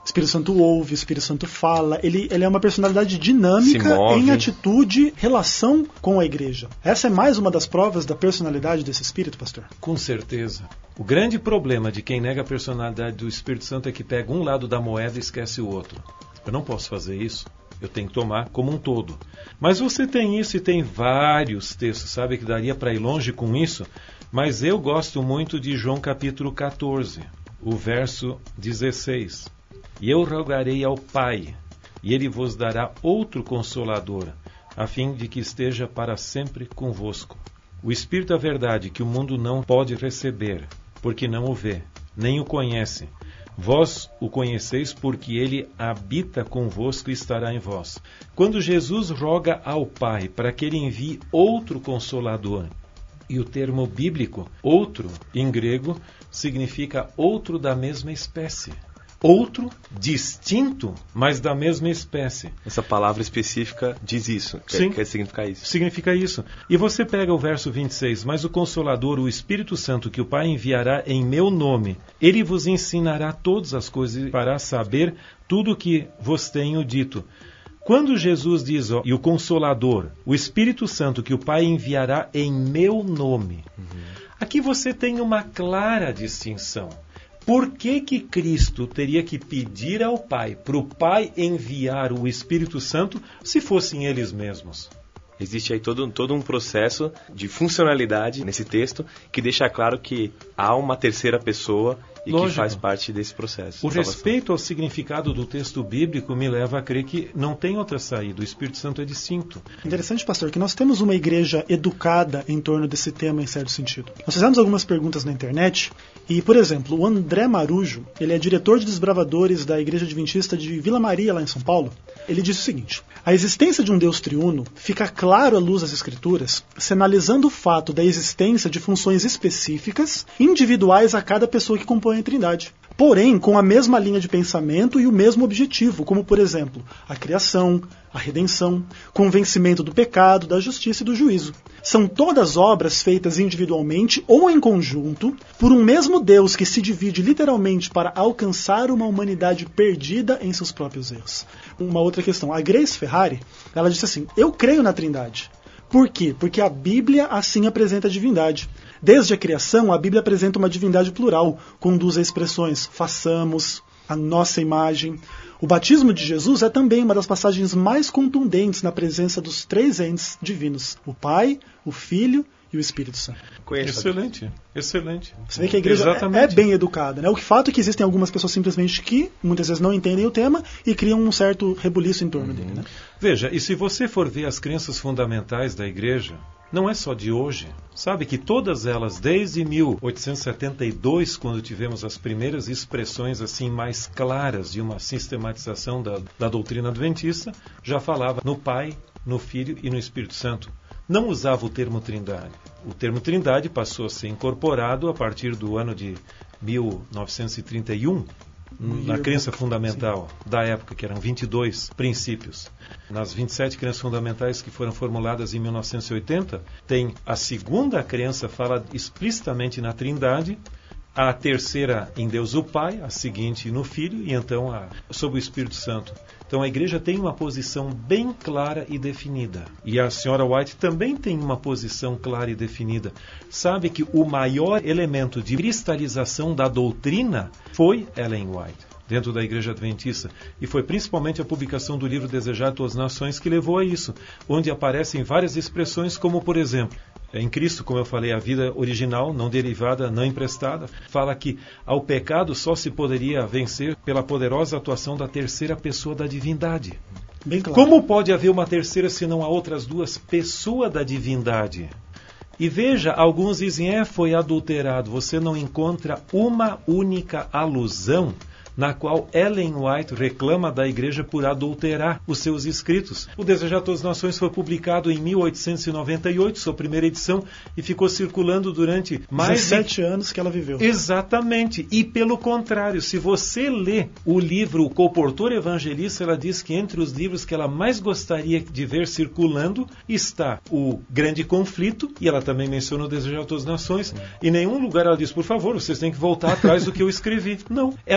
O Espírito Santo ouve, o Espírito Santo fala, ele, ele é uma personalidade dinâmica em atitude, relação com a igreja. Essa é mais uma das provas da personalidade desse Espírito, pastor? Com certeza. O grande problema de quem nega a personalidade do Espírito Santo é que pega um lado da moeda e esquece o outro. Eu não posso fazer isso. Eu tenho que tomar como um todo. Mas você tem isso e tem vários textos, sabe, que daria para ir longe com isso, mas eu gosto muito de João capítulo catorze, o verso dezesseis. E eu rogarei ao Pai, e Ele vos dará outro Consolador, a fim de que esteja para sempre convosco. O Espírito da verdade que o mundo não pode receber, porque não o vê, nem o conhece. Vós o conheceis porque ele habita convosco e estará em vós. Quando Jesus roga ao Pai para que ele envie outro Consolador, e o termo bíblico, outro, em grego, significa outro da mesma espécie. Outro, distinto, mas da mesma espécie. Essa palavra específica diz isso. Sim. Quer, quer significar isso. Significa isso. E você pega o verso vinte e seis. Mas o Consolador, o Espírito Santo, que o Pai enviará em meu nome, ele vos ensinará todas as coisas para saber tudo o que vos tenho dito. Quando Jesus diz, ó, e o Consolador, o Espírito Santo, que o Pai enviará em meu nome, uhum. Aqui você tem uma clara distinção. Por que que Cristo teria que pedir ao Pai, para o Pai enviar o Espírito Santo, se fossem eles mesmos? Existe aí todo, todo um processo de funcionalidade nesse texto que deixa claro que há uma terceira pessoa e Lógico. Que faz parte desse processo. O respeito ao significado do texto bíblico me leva a crer que não tem outra saída. O Espírito Santo é distinto. Interessante, pastor, que nós temos uma igreja educada em torno desse tema em certo sentido. Nós fizemos algumas perguntas na internet e, por exemplo, o André Marujo, ele é diretor de desbravadores da Igreja Adventista de Vila Maria, lá em São Paulo. Ele diz o seguinte: a existência de um Deus triuno fica claro à luz das Escrituras se analisando o fato da existência de funções específicas, individuais a cada pessoa que compõe a Trindade. Porém, com a mesma linha de pensamento e o mesmo objetivo, como, por exemplo, a criação, a redenção, convencimento do pecado, da justiça e do juízo. São todas obras feitas individualmente ou em conjunto por um mesmo Deus que se divide literalmente para alcançar uma humanidade perdida em seus próprios erros. Uma outra questão. A Grace Ferrari, ela disse assim: eu creio na Trindade. Por quê? Porque a Bíblia assim apresenta a divindade. Desde a criação, a Bíblia apresenta uma divindade plural, conduz a expressões façamos, a nossa imagem. O batismo de Jesus é também uma das passagens mais contundentes na presença dos três entes divinos, o Pai, o Filho e o Espírito Santo. Conheço. Excelente, excelente. Você vê que a igreja é, é bem educada, né? O fato é que existem algumas pessoas simplesmente que muitas vezes não entendem o tema e criam um certo rebuliço em torno uhum. dele, né? Veja, e se você for ver as crenças fundamentais da igreja, não é só de hoje. Sabe que todas elas, desde mil oitocentos e setenta e dois, quando tivemos as primeiras expressões assim mais claras de uma sistematização da, da doutrina adventista, já falava no Pai, no Filho e no Espírito Santo. Não usava o termo Trindade. O termo Trindade passou a ser incorporado a partir do ano de mil novecentos e trinta e um, na crença fundamental Sim. da época, que eram vinte e dois princípios. Nas vinte e sete crenças fundamentais que foram formuladas em mil novecentos e oitenta, tem a segunda crença, fala explicitamente na Trindade, a terceira em Deus o Pai, a seguinte no Filho e então a, sobre o Espírito Santo. Então a igreja tem uma posição bem clara e definida. E a senhora White também tem uma posição clara e definida. Sabe que o maior elemento de cristalização da doutrina foi Ellen White, dentro da Igreja Adventista. E foi principalmente a publicação do livro Desejar Todas as Nações que levou a isso, onde aparecem várias expressões como, por exemplo, em Cristo, como eu falei, a vida original, não derivada, não emprestada, fala que ao pecado só se poderia vencer pela poderosa atuação da terceira pessoa da divindade. Bem claro. Como pode haver uma terceira se não há outras duas pessoas da divindade? E veja, alguns dizem, é, foi adulterado. Você não encontra uma única alusão na qual Ellen White reclama da igreja por adulterar os seus escritos. O Desejar Todas as Nações foi publicado em mil oitocentos e noventa e oito, sua primeira edição, e ficou circulando durante mais de dezessete anos que ela viveu. Exatamente. E pelo contrário, se você lê o livro O Colportor Evangelista, ela diz que entre os livros que ela mais gostaria de ver circulando está o Grande Conflito, e ela também menciona o Desejar Todas as Nações. Em nenhum lugar ela diz, por favor, vocês têm que voltar atrás do que eu escrevi. Não. Ela nunca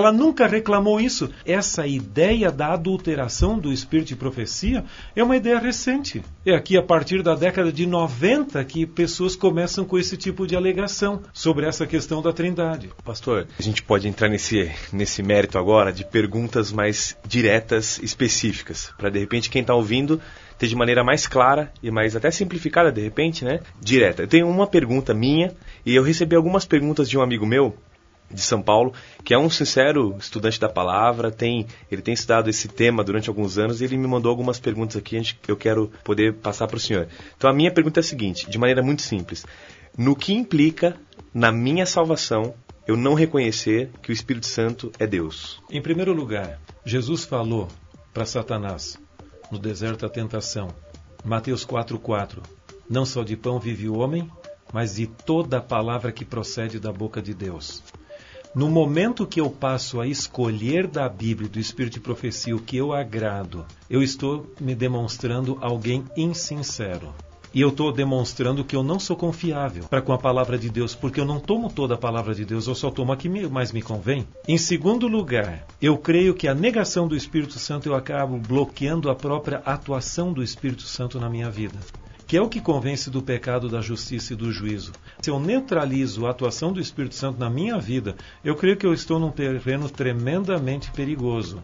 nunca reclamou isso. Essa ideia da adulteração do espírito de profecia é uma ideia recente. É aqui a partir da década de noventa que pessoas começam com esse tipo de alegação sobre essa questão da Trindade. Pastor, a gente pode entrar nesse, nesse mérito agora de perguntas mais diretas, específicas, para de repente quem está ouvindo ter de maneira mais clara e mais até simplificada, de repente, né? Direta. Eu tenho uma pergunta minha e eu recebi algumas perguntas de um amigo meu de São Paulo, que é um sincero estudante da palavra, tem, ele tem estudado esse tema durante alguns anos e ele me mandou algumas perguntas aqui que eu quero poder passar para o senhor. Então a minha pergunta é a seguinte, de maneira muito simples. No que implica, na minha salvação, eu não reconhecer que o Espírito Santo é Deus? Em primeiro lugar, Jesus falou para Satanás, no deserto da tentação, Mateus quatro, quatro, não só de pão vive o homem, mas de toda a palavra que procede da boca de Deus. No momento que eu passo a escolher da Bíblia, do Espírito de Profecia, o que eu agrado, eu estou me demonstrando alguém insincero. E eu estou demonstrando que eu não sou confiável para com a palavra de Deus, porque eu não tomo toda a palavra de Deus, eu só tomo a que mais me convém. Em segundo lugar, eu creio que a negação do Espírito Santo eu acabo bloqueando a própria atuação do Espírito Santo na minha vida, que é o que convence do pecado, da justiça e do juízo. Se eu neutralizo a atuação do Espírito Santo na minha vida, eu creio que eu estou num terreno tremendamente perigoso.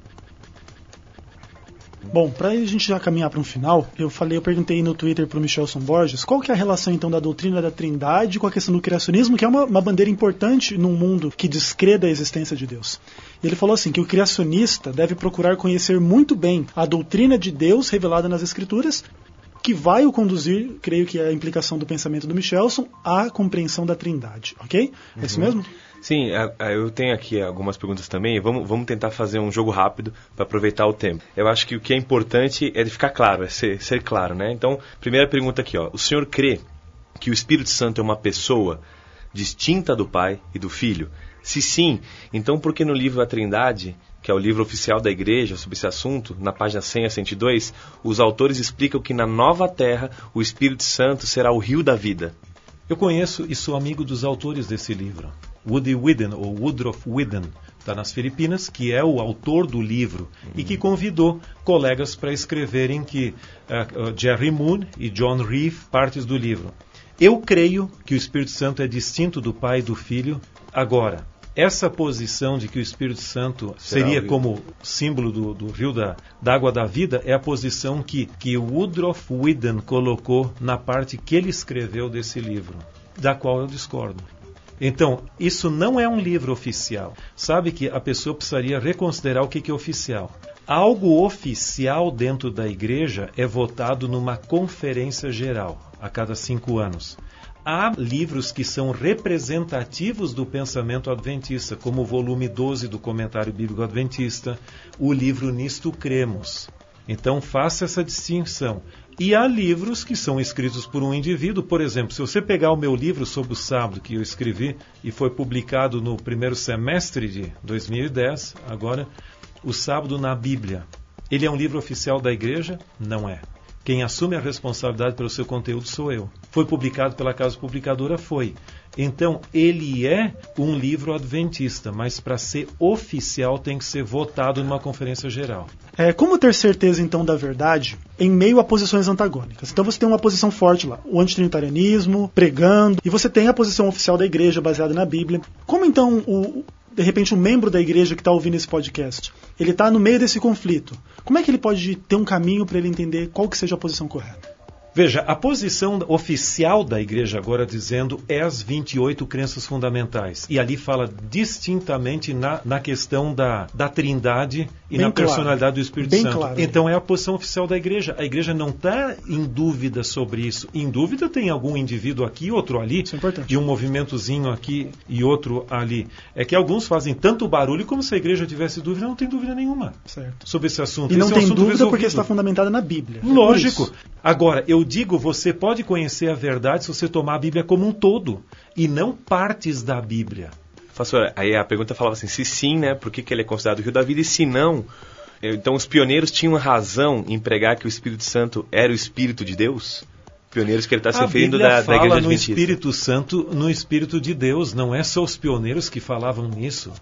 Bom, para a gente já caminhar para um final, eu falei, eu perguntei no Twitter para o Michelson Borges qual que é a relação então da doutrina da Trindade com a questão do criacionismo, que é uma, uma bandeira importante num mundo que descreda a existência de Deus. E ele falou assim, que o criacionista deve procurar conhecer muito bem a doutrina de Deus revelada nas Escrituras, que vai o conduzir, creio que é a implicação do pensamento do Michelson, à compreensão da Trindade, ok? É uhum. isso mesmo? Sim, eu tenho aqui algumas perguntas também, vamos, vamos tentar fazer um jogo rápido para aproveitar o tempo. Eu acho que o que é importante é de ficar claro, é ser, ser claro, né? Então, primeira pergunta aqui, ó, o senhor crê que o Espírito Santo é uma pessoa distinta do Pai e do Filho? Se sim, então por que no livro A Trindade, que é o livro oficial da Igreja sobre esse assunto, na página cem a cento e dois, os autores explicam que na nova terra o Espírito Santo será o rio da vida? Eu conheço e sou amigo dos autores desse livro. Woody Whedon, ou Woodrow Whedon, está nas Filipinas, que é o autor do livro uhum. e que convidou colegas para escreverem que uh, uh, Jerry Moon e John Reeve, partes do livro. Eu creio que o Espírito Santo é distinto do Pai e do Filho. Agora, essa posição de que o Espírito Santo Será seria como símbolo do, do rio da, da água da vida é a posição que, que Woodrow Whedon colocou na parte que ele escreveu desse livro, da qual eu discordo. Então, isso não é um livro oficial. Sabe que a pessoa precisaria reconsiderar o que é oficial. Algo oficial dentro da igreja é votado numa conferência geral, a cada cinco anos. Há livros que são representativos do pensamento adventista, como o volume doze do Comentário Bíblico Adventista, o livro Nisto Cremos. Então, faça essa distinção. E há livros que são escritos por um indivíduo. Por exemplo, se você pegar o meu livro sobre o sábado, que eu escrevi e foi publicado no primeiro semestre de dois mil e dez, agora, O Sábado na Bíblia. Ele é um livro oficial da igreja? Não é. Quem assume a responsabilidade pelo seu conteúdo sou eu. Foi publicado pela Casa Publicadora? Foi. Então, ele é um livro adventista, mas para ser oficial tem que ser votado numa conferência geral. É, como ter certeza, então, da verdade em meio a posições antagônicas? Então você tem uma posição forte lá, o antitrinitarianismo, pregando, e você tem a posição oficial da igreja baseada na Bíblia. Como, então, o... de repente um membro da igreja que está ouvindo esse podcast, ele está no meio desse conflito, como é que ele pode ter um caminho para ele entender qual que seja a posição correta? Veja, a posição oficial da igreja agora dizendo é as vinte e oito crenças fundamentais. E ali fala distintamente na, na questão da, da trindade e Bem na claro. personalidade do Espírito Bem Santo. Claro, então é a posição oficial da igreja. A igreja não está em dúvida sobre isso. Em dúvida tem algum indivíduo aqui, outro ali, isso é importante. E um movimentozinho aqui e outro ali. É que alguns fazem tanto barulho como se a igreja tivesse dúvida. Não tem dúvida nenhuma certo. sobre esse assunto. E não esse tem é um dúvida resolvido. Porque está fundamentada na Bíblia. Lógico. É Agora, eu digo, você pode conhecer a verdade se você tomar a Bíblia como um todo, e não partes da Bíblia. Pastor, aí a pergunta falava assim, se sim, né, por que, que ele é considerado o rio da vida, e se não, então os pioneiros tinham razão em pregar que o Espírito Santo era o Espírito de Deus? Pioneiros que ele está se referindo da, da Igreja Adventista. A Bíblia fala no Espírito Santo, no Espírito de Deus, não é só os pioneiros que falavam nisso.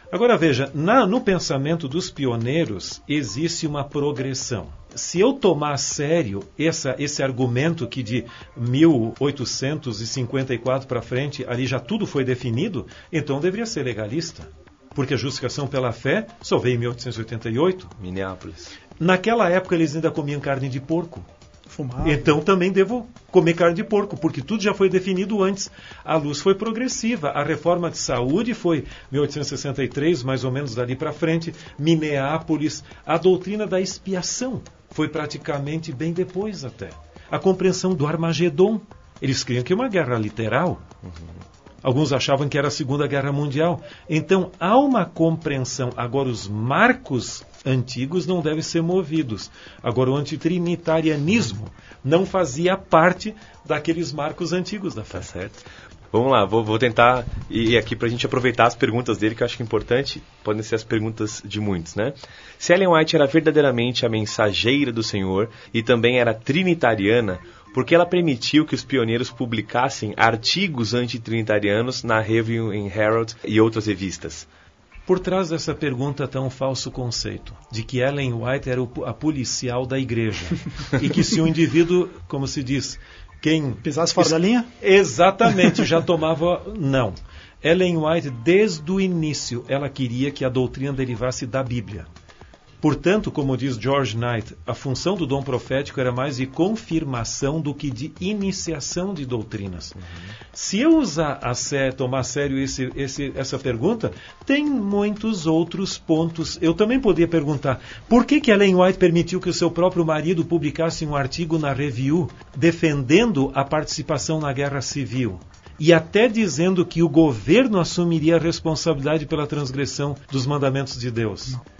Agora veja, na, no pensamento dos pioneiros existe uma progressão. Se eu tomar a sério essa, esse argumento que de mil oitocentos e cinquenta e quatro para frente ali já tudo foi definido, então deveria ser legalista. Porque a justificação pela fé só veio em mil oitocentos e oitenta e oito. Minneapolis. Naquela época eles ainda comiam carne de porco. Fumava. Então também devo comer carne de porco, porque tudo já foi definido antes. A luz foi progressiva. A reforma de saúde foi mil oitocentos e sessenta e três, mais ou menos dali para frente. Minneapolis. A doutrina da expiação foi praticamente bem depois até. A compreensão do Armagedon. Eles criam que é uma guerra literal. Uhum. Alguns achavam que era a Segunda Guerra Mundial. Então, há uma compreensão. Agora, os marcos antigos não devem ser movidos. Agora, o antitrinitarianismo não fazia parte daqueles marcos antigos da fé. Tá certo. Vamos lá, vou, vou tentar ir aqui para a gente aproveitar as perguntas dele, que eu acho que é importante. Podem ser as perguntas de muitos, né? Se Ellen White era verdadeiramente a mensageira do Senhor e também era trinitariana, porque ela permitiu que os pioneiros publicassem artigos antitrinitarianos na Review and Herald e outras revistas? Por trás dessa pergunta está um falso conceito, de que Ellen White era a policial da igreja. E que se o indivíduo, como se diz, quem... pisasse fora da linha? Exatamente, já tomava... Não. Ellen White, desde o início, ela queria que a doutrina derivasse da Bíblia. Portanto, como diz George Knight, a função do dom profético era mais de confirmação do que de iniciação de doutrinas. Uhum. Se eu usar a sé, tomar a sério esse, esse, essa pergunta, tem muitos outros pontos. Eu também poderia perguntar, por que que Ellen White permitiu que o seu próprio marido publicasse um artigo na Review defendendo a participação na guerra civil? E até dizendo que o governo assumiria a responsabilidade pela transgressão dos mandamentos de Deus. Não.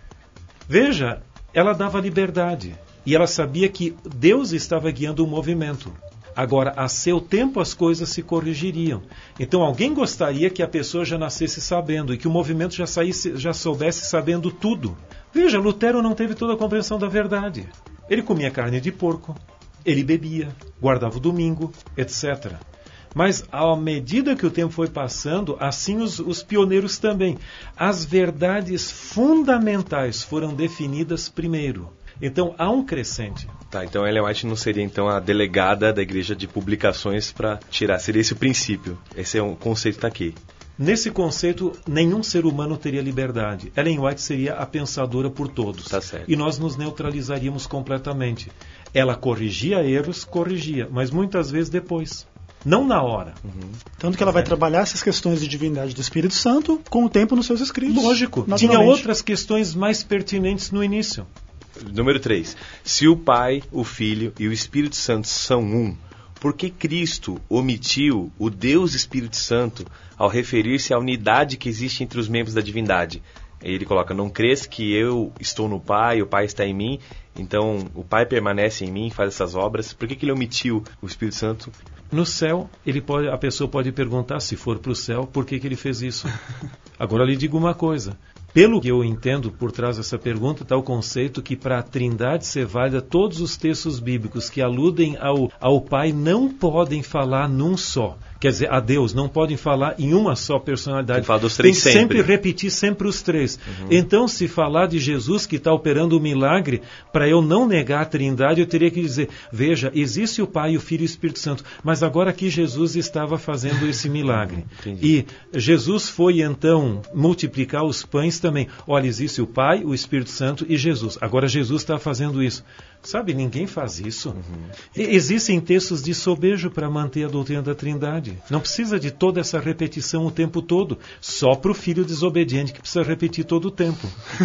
Veja, ela dava liberdade e ela sabia que Deus estava guiando o movimento. Agora, a seu tempo as coisas se corrigiriam. Então, alguém gostaria que a pessoa já nascesse sabendo e que o movimento já, saísse, já soubesse sabendo tudo. Veja, Lutero não teve toda a compreensão da verdade. Ele comia carne de porco, ele bebia, guardava o domingo, etcétera. Mas, à medida que o tempo foi passando, assim os, os pioneiros também. As verdades fundamentais foram definidas primeiro. Então, há um crescente. Tá, então Ellen White não seria então a delegada da igreja de publicações para tirar. Seria esse o princípio. Esse é um conceito que está aqui. Nesse conceito, nenhum ser humano teria liberdade. Ellen White seria a pensadora por todos. Tá certo. E nós nos neutralizaríamos completamente. Ela corrigia erros, corrigia, mas muitas vezes depois. Não na hora. Uhum. Tanto que ela vai trabalhar essas questões de divindade do Espírito Santo com o tempo nos seus escritos. Lógico. Tinha outras questões mais pertinentes no início. Número três. Se o Pai, o Filho e o Espírito Santo são um, por que Cristo omitiu o Deus Espírito Santo ao referir-se à unidade que existe entre os membros da divindade? Ele coloca, não crês que eu estou no Pai, o Pai está em mim, então o Pai permanece em mim e faz essas obras. Por que, que ele omitiu o Espírito Santo? No céu, ele pode, a pessoa pode perguntar, se for para o céu, por que, que ele fez isso? Agora lhe digo uma coisa. Pelo que eu entendo por trás dessa pergunta, está o conceito que para a Trindade ser válida, todos os textos bíblicos que aludem ao, ao Pai não podem falar num só. Quer dizer, a Deus, não podem falar em uma só personalidade. Tem que falar dos três Tem sempre. sempre repetir sempre os três. Uhum. Então, se falar de Jesus que está operando o milagre, para eu não negar a Trindade, eu teria que dizer, veja, existe o Pai, o Filho e o Espírito Santo, mas agora aqui Jesus estava fazendo esse milagre. Entendi. E Jesus foi, então, multiplicar os pães também. Olha, existe o Pai, o Espírito Santo e Jesus. Agora Jesus está fazendo isso. Sabe, ninguém faz isso. Uhum. Existem textos de sobejo para manter a doutrina da Trindade. Não precisa de toda essa repetição o tempo todo. Só para o filho desobediente que precisa repetir todo o tempo.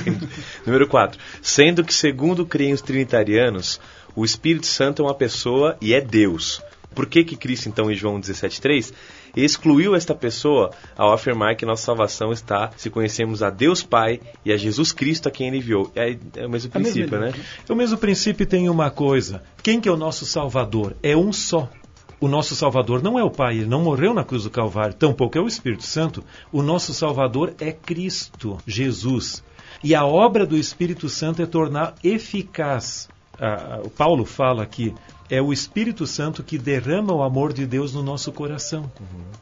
Número quatro. Sendo que, segundo creem os trinitarianos, o Espírito Santo é uma pessoa e é Deus. Por que que Cristo, então, em João dezessete, três, excluiu esta pessoa ao afirmar que nossa salvação está se conhecemos a Deus Pai e a Jesus Cristo a quem Ele enviou? É, é o mesmo princípio, né? É o mesmo princípio e tem uma coisa. Quem que é o nosso Salvador? É um só. O nosso Salvador não é o Pai, Ele não morreu na cruz do Calvário, tampouco é o Espírito Santo. O nosso Salvador é Cristo, Jesus. E a obra do Espírito Santo é tornar eficaz. Ah, o Paulo fala que é o Espírito Santo que derrama o amor de Deus no nosso coração. Uhum.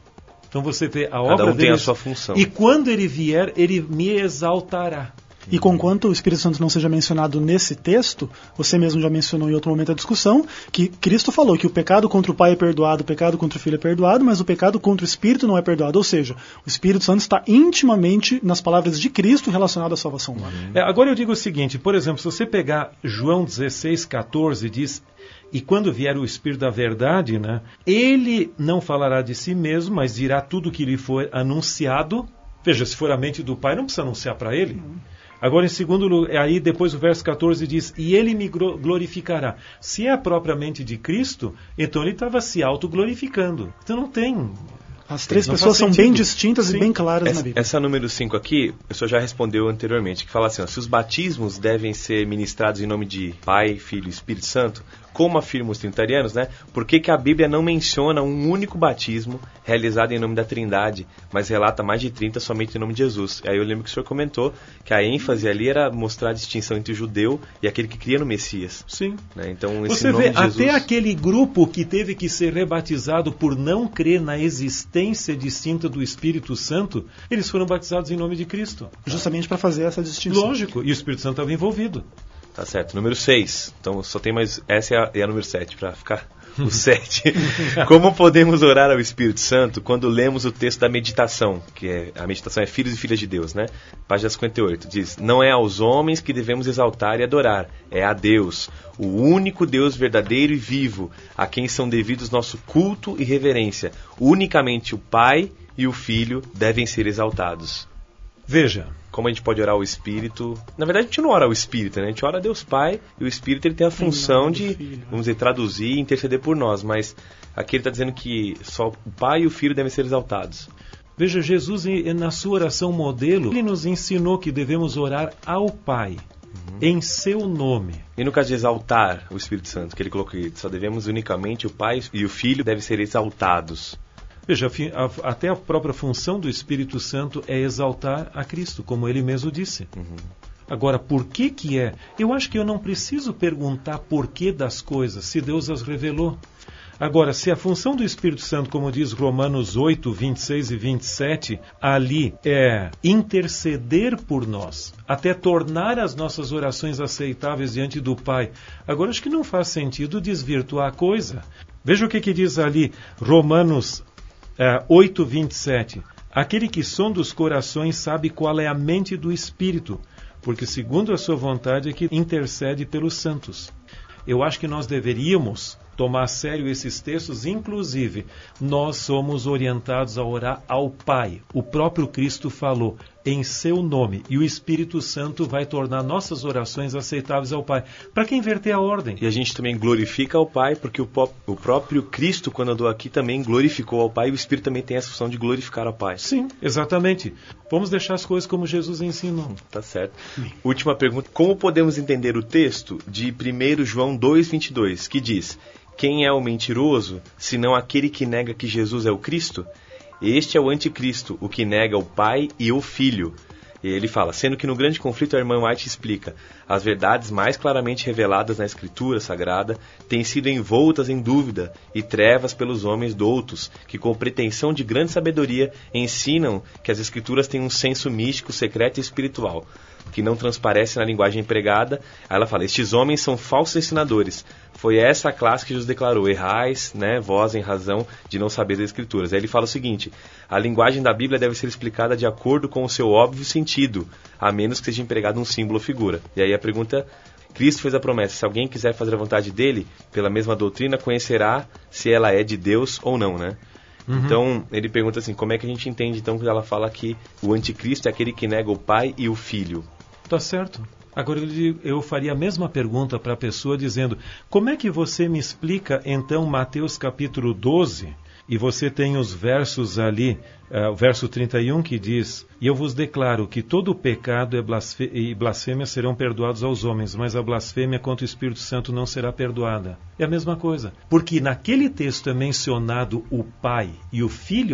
Então você vê a Cada obra um dele. tem a sua função. E quando ele vier, ele me exaltará. E conquanto o Espírito Santo não seja mencionado nesse texto, você mesmo já mencionou em outro momento da discussão, que Cristo falou que o pecado contra o Pai é perdoado, o pecado contra o Filho é perdoado, mas o pecado contra o Espírito não é perdoado. Ou seja, o Espírito Santo está intimamente nas palavras de Cristo relacionado à salvação humana. É, agora eu digo o seguinte, por exemplo, se você pegar João dezesseis, catorze, diz... E quando vier o Espírito da Verdade, né, ele não falará de si mesmo, mas dirá tudo o que lhe for anunciado. Veja, se for a mente do Pai, não precisa anunciar para ele. Uhum. Agora, em segundo lugar, aí depois o verso catorze diz, e ele me glorificará. Se é a própria mente de Cristo, então ele estava se autoglorificando. Então não tem... As três não pessoas são bem distintas Sim. e bem claras essa, na Bíblia. Essa número cinco aqui, o senhor já respondeu anteriormente, que fala assim, ó, se os batismos devem ser ministrados em nome de Pai, Filho e Espírito Santo, como afirmam os trinitarianos, né? Por que que a Bíblia não menciona um único batismo realizado em nome da Trindade, mas relata mais de trinta somente em nome de Jesus? Aí eu lembro que o senhor comentou que a ênfase ali era mostrar a distinção entre o judeu e aquele que cria no Messias. Sim. Né? Então, esse Você nome vê, de Jesus... até aquele grupo que teve que ser rebatizado por não crer na existência distinta do Espírito Santo, eles foram batizados em nome de Cristo. Justamente para fazer essa distinção. Lógico, e o Espírito Santo estava envolvido. Tá certo. Número seis. Então só tem mais... Essa é a, é a número sete, para ficar o sete. Como podemos orar ao Espírito Santo quando lemos o texto da meditação, que é a meditação é Filhos e Filhas de Deus, né? Página cinquenta e oito. Diz, não é aos homens que devemos exaltar e adorar, é a Deus, o único Deus verdadeiro e vivo, a quem são devidos nosso culto e reverência. Unicamente o Pai e o Filho devem ser exaltados. Veja... Como a gente pode orar ao Espírito... Na verdade, a gente não ora ao Espírito, né? A gente ora a Deus Pai e o Espírito ele tem a função de, vamos dizer, traduzir e interceder por nós. Mas aqui ele está dizendo que só o Pai e o Filho devem ser exaltados. Veja, Jesus, na sua oração modelo, ele nos ensinou que devemos orar ao Pai, uhum. em seu nome. E no caso de exaltar o Espírito Santo, que ele colocou aqui, só devemos unicamente o Pai e o Filho devem ser exaltados. Veja, até a própria função do Espírito Santo é exaltar a Cristo, como ele mesmo disse. Uhum. Agora, por que que é? Eu acho que eu não preciso perguntar porquê das coisas, se Deus as revelou. Agora, se a função do Espírito Santo, como diz Romanos oito, vinte e seis e vinte e sete, ali é interceder por nós, até tornar as nossas orações aceitáveis diante do Pai. Agora, acho que não faz sentido desvirtuar a coisa. Veja o que que diz ali, Romanos Uh, oito, vinte e sete. Aquele que sonda os corações sabe qual é a mente do Espírito, porque segundo a sua vontade é que intercede pelos santos. Eu acho que nós deveríamos tomar a sério esses textos, inclusive nós somos orientados a orar ao Pai. O próprio Cristo falou em seu nome, e o Espírito Santo vai tornar nossas orações aceitáveis ao Pai. Para que inverter a ordem? E a gente também glorifica ao Pai, porque o, o próprio Cristo, quando andou aqui, também glorificou ao Pai, e o Espírito também tem essa função de glorificar ao Pai. Sim, exatamente. Vamos deixar as coisas como Jesus ensinou. Tá certo. Última pergunta. Como podemos entender o texto de primeiro João dois, vinte e dois, que diz: quem é o mentiroso, senão aquele que nega que Jesus é o Cristo? Este é o anticristo, o que nega o Pai e o Filho. E ele fala, sendo que no grande conflito a irmã White explica, as verdades mais claramente reveladas na Escritura Sagrada têm sido envoltas em dúvida e trevas pelos homens doutos, que com pretensão de grande sabedoria ensinam que as Escrituras têm um senso místico, secreto e espiritual, que não transparece na linguagem empregada. Aí ela fala, estes homens são falsos ensinadores. Foi essa a classe que Jesus declarou, errais, né, vós em razão de não saber das Escrituras. Aí ele fala o seguinte, a linguagem da Bíblia deve ser explicada de acordo com o seu óbvio sentido, a menos que seja empregado um símbolo ou figura. E aí a pergunta, Cristo fez a promessa, se alguém quiser fazer a vontade dele, pela mesma doutrina, conhecerá se ela é de Deus ou não, né? Uhum. Então, ele pergunta assim, como é que a gente entende, então, que ela fala que o anticristo é aquele que nega o Pai e o Filho? Tá certo. Agora, eu faria a mesma pergunta para a pessoa, dizendo, como é que você me explica, então, Mateus capítulo doze, e você tem os versos ali, uh, o verso trinta e um, que diz, e eu vos declaro que todo pecado é blasfê- e blasfêmia serão perdoados aos homens, mas a blasfêmia contra o Espírito Santo não será perdoada. É a mesma coisa, porque naquele texto é mencionado o Pai e o Filho,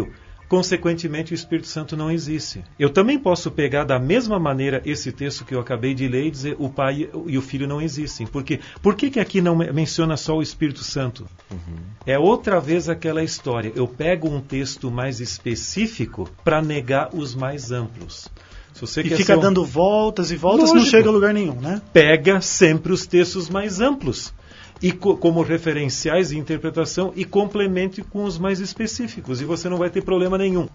consequentemente o Espírito Santo não existe. Eu também posso pegar da mesma maneira esse texto que eu acabei de ler e dizer o Pai e o Filho não existem. Por quê? Por que, que aqui não menciona só o Espírito Santo? Uhum. É outra vez aquela história. Eu pego um texto mais específico para negar os mais amplos. Se você e quer fica um... dando voltas e voltas e não chega a lugar nenhum, né? Pega sempre os textos mais amplos e co- como referenciais de interpretação e complemente com os mais específicos e você não vai ter problema nenhum.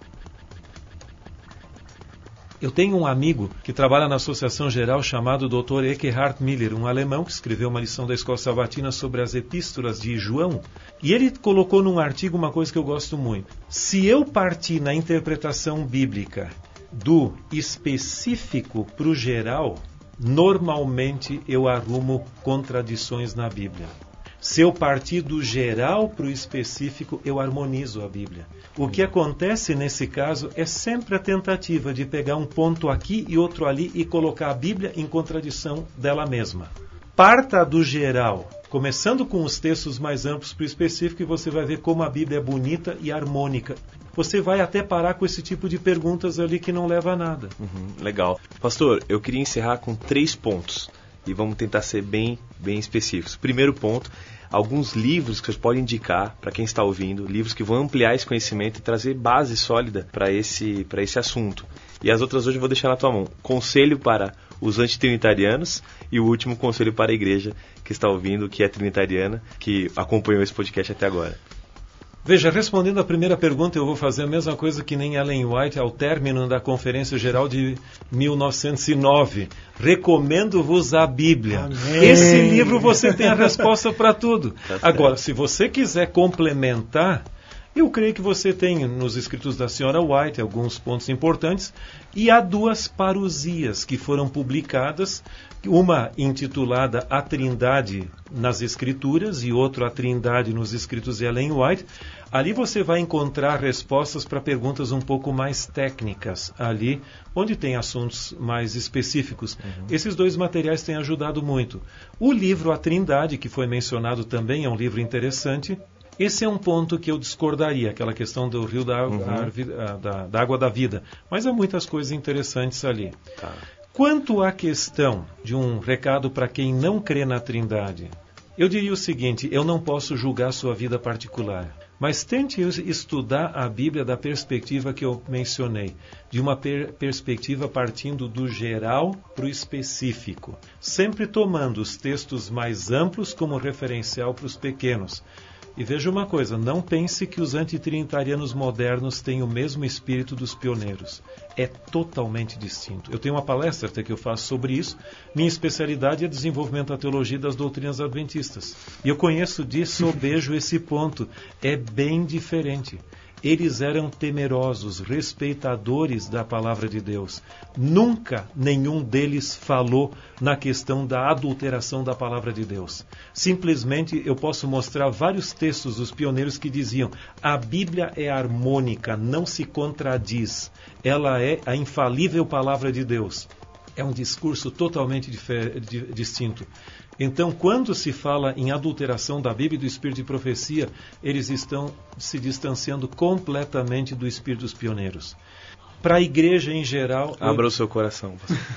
Eu tenho um amigo que trabalha na Associação Geral chamado doutor Eckhard Miller, um alemão que escreveu uma lição da Escola Sabatina sobre as epístolas de João. E ele colocou num artigo uma coisa que eu gosto muito. Se eu partir na interpretação bíblica do específico para o geral, normalmente eu arrumo contradições na Bíblia. Se eu partir do geral para o específico, eu harmonizo a Bíblia. O que acontece nesse caso é sempre a tentativa de pegar um ponto aqui e outro ali e colocar a Bíblia em contradição dela mesma. Parta do geral, começando com os textos mais amplos para o específico, e você vai ver como a Bíblia é bonita e harmônica. Você vai até parar com esse tipo de perguntas ali que não leva a nada. Uhum, legal. Pastor, eu queria encerrar com três pontos. E vamos tentar ser bem, bem específicos. Primeiro ponto, alguns livros que você pode indicar para quem está ouvindo, livros que vão ampliar esse conhecimento e trazer base sólida para esse, para esse assunto. E as outras hoje eu vou deixar na tua mão. Conselho para os antitrinitarianos e o último conselho para a igreja que está ouvindo, que é trinitariana, que acompanhou esse podcast até agora. Veja, respondendo à primeira pergunta, eu vou fazer a mesma coisa que nem Ellen White ao término da Conferência Geral de mil novecentos e nove. Recomendo-vos a Bíblia. Amém. Esse livro você tem a resposta para tudo. Tá. Agora, se você quiser complementar, eu creio que você tem nos escritos da senhora White alguns pontos importantes, e há duas parousias que foram publicadas, uma intitulada A Trindade nas Escrituras e outra A Trindade nos Escritos de Ellen White. Ali você vai encontrar respostas para perguntas um pouco mais técnicas, ali onde tem assuntos mais específicos. Uhum. Esses dois materiais têm ajudado muito. O livro A Trindade, que foi mencionado também, é um livro interessante. Esse é um ponto que eu discordaria, aquela questão do rio da, uhum. a, da, da água da vida. Mas há muitas coisas interessantes ali. Tá. Quanto à questão de um recado para quem não crê na Trindade, eu diria o seguinte: eu não posso julgar sua vida particular, mas tente estudar a Bíblia da perspectiva que eu mencionei, de uma per- perspectiva partindo do geral para o específico, sempre tomando os textos mais amplos como referencial para os pequenos. E veja uma coisa, não pense que os antitrinitarianos modernos têm o mesmo espírito dos pioneiros. É totalmente distinto. Eu tenho uma palestra até que eu faço sobre isso. Minha especialidade é desenvolvimento da teologia das doutrinas adventistas. E eu conheço disso, eu vejo esse ponto. É bem diferente. Eles eram temerosos, respeitadores da palavra de Deus. Nunca nenhum deles falou na questão da adulteração da palavra de Deus. Simplesmente eu posso mostrar vários textos dos pioneiros que diziam: a Bíblia é harmônica, não se contradiz. Ela é a infalível palavra de Deus. É um discurso totalmente difer- di- distinto. Então, quando se fala em adulteração da Bíblia e do Espírito de profecia, eles estão se distanciando completamente do Espírito dos pioneiros. Para a igreja em geral... Abra eu... o seu coração.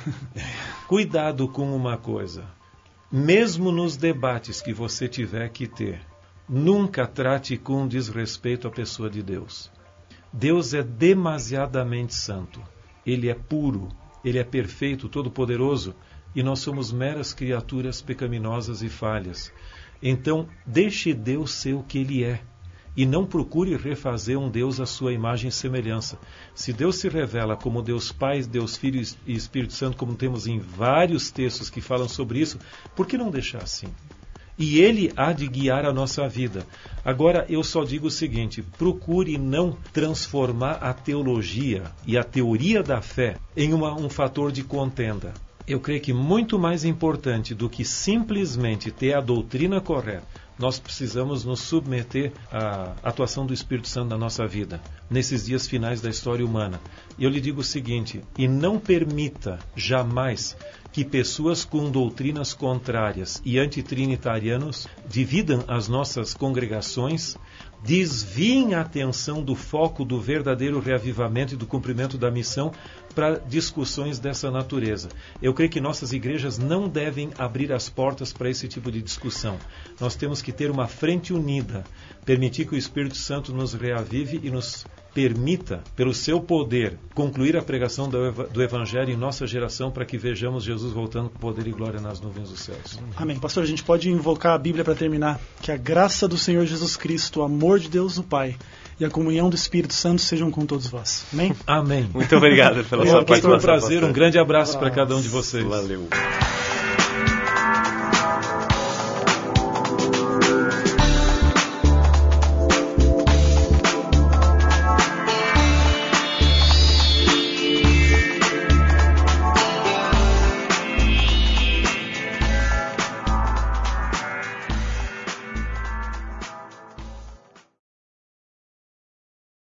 Cuidado com uma coisa. Mesmo nos debates que você tiver que ter, nunca trate com desrespeito a pessoa de Deus. Deus é demasiadamente santo. Ele é puro, ele é perfeito, todo-poderoso, e nós somos meras criaturas pecaminosas e falhas. Então, deixe Deus ser o que Ele é. E não procure refazer um Deus à sua imagem e semelhança. Se Deus se revela como Deus Pai, Deus Filho e Espírito Santo, como temos em vários textos que falam sobre isso, por que não deixar assim? E Ele há de guiar a nossa vida. Agora, eu só digo o seguinte: procure não transformar a teologia e a teoria da fé em uma, um fator de contenda. Eu creio que muito mais importante do que simplesmente ter a doutrina correta, nós precisamos nos submeter à atuação do Espírito Santo na nossa vida, nesses dias finais da história humana. E eu lhe digo o seguinte: e não permita jamais que pessoas com doutrinas contrárias e antitrinitarianos dividam as nossas congregações, desviem a atenção do foco do verdadeiro reavivamento e do cumprimento da missão para discussões dessa natureza. Eu creio que nossas igrejas não devem abrir as portas para esse tipo de discussão. Nós temos que ter uma frente unida, permitir que o Espírito Santo nos reavive e nos permita, pelo seu poder, concluir a pregação do Evangelho em nossa geração para que vejamos Jesus voltando com poder e glória nas nuvens dos céus. Amém. Pastor, a gente pode invocar a Bíblia para terminar. Que a graça do Senhor Jesus Cristo, o amor de Deus o Pai e a comunhão do Espírito Santo sejam com todos vós. Amém? Amém. Muito obrigado pela sua participação. Foi um prazer, um grande abraço para cada um de vocês. Valeu.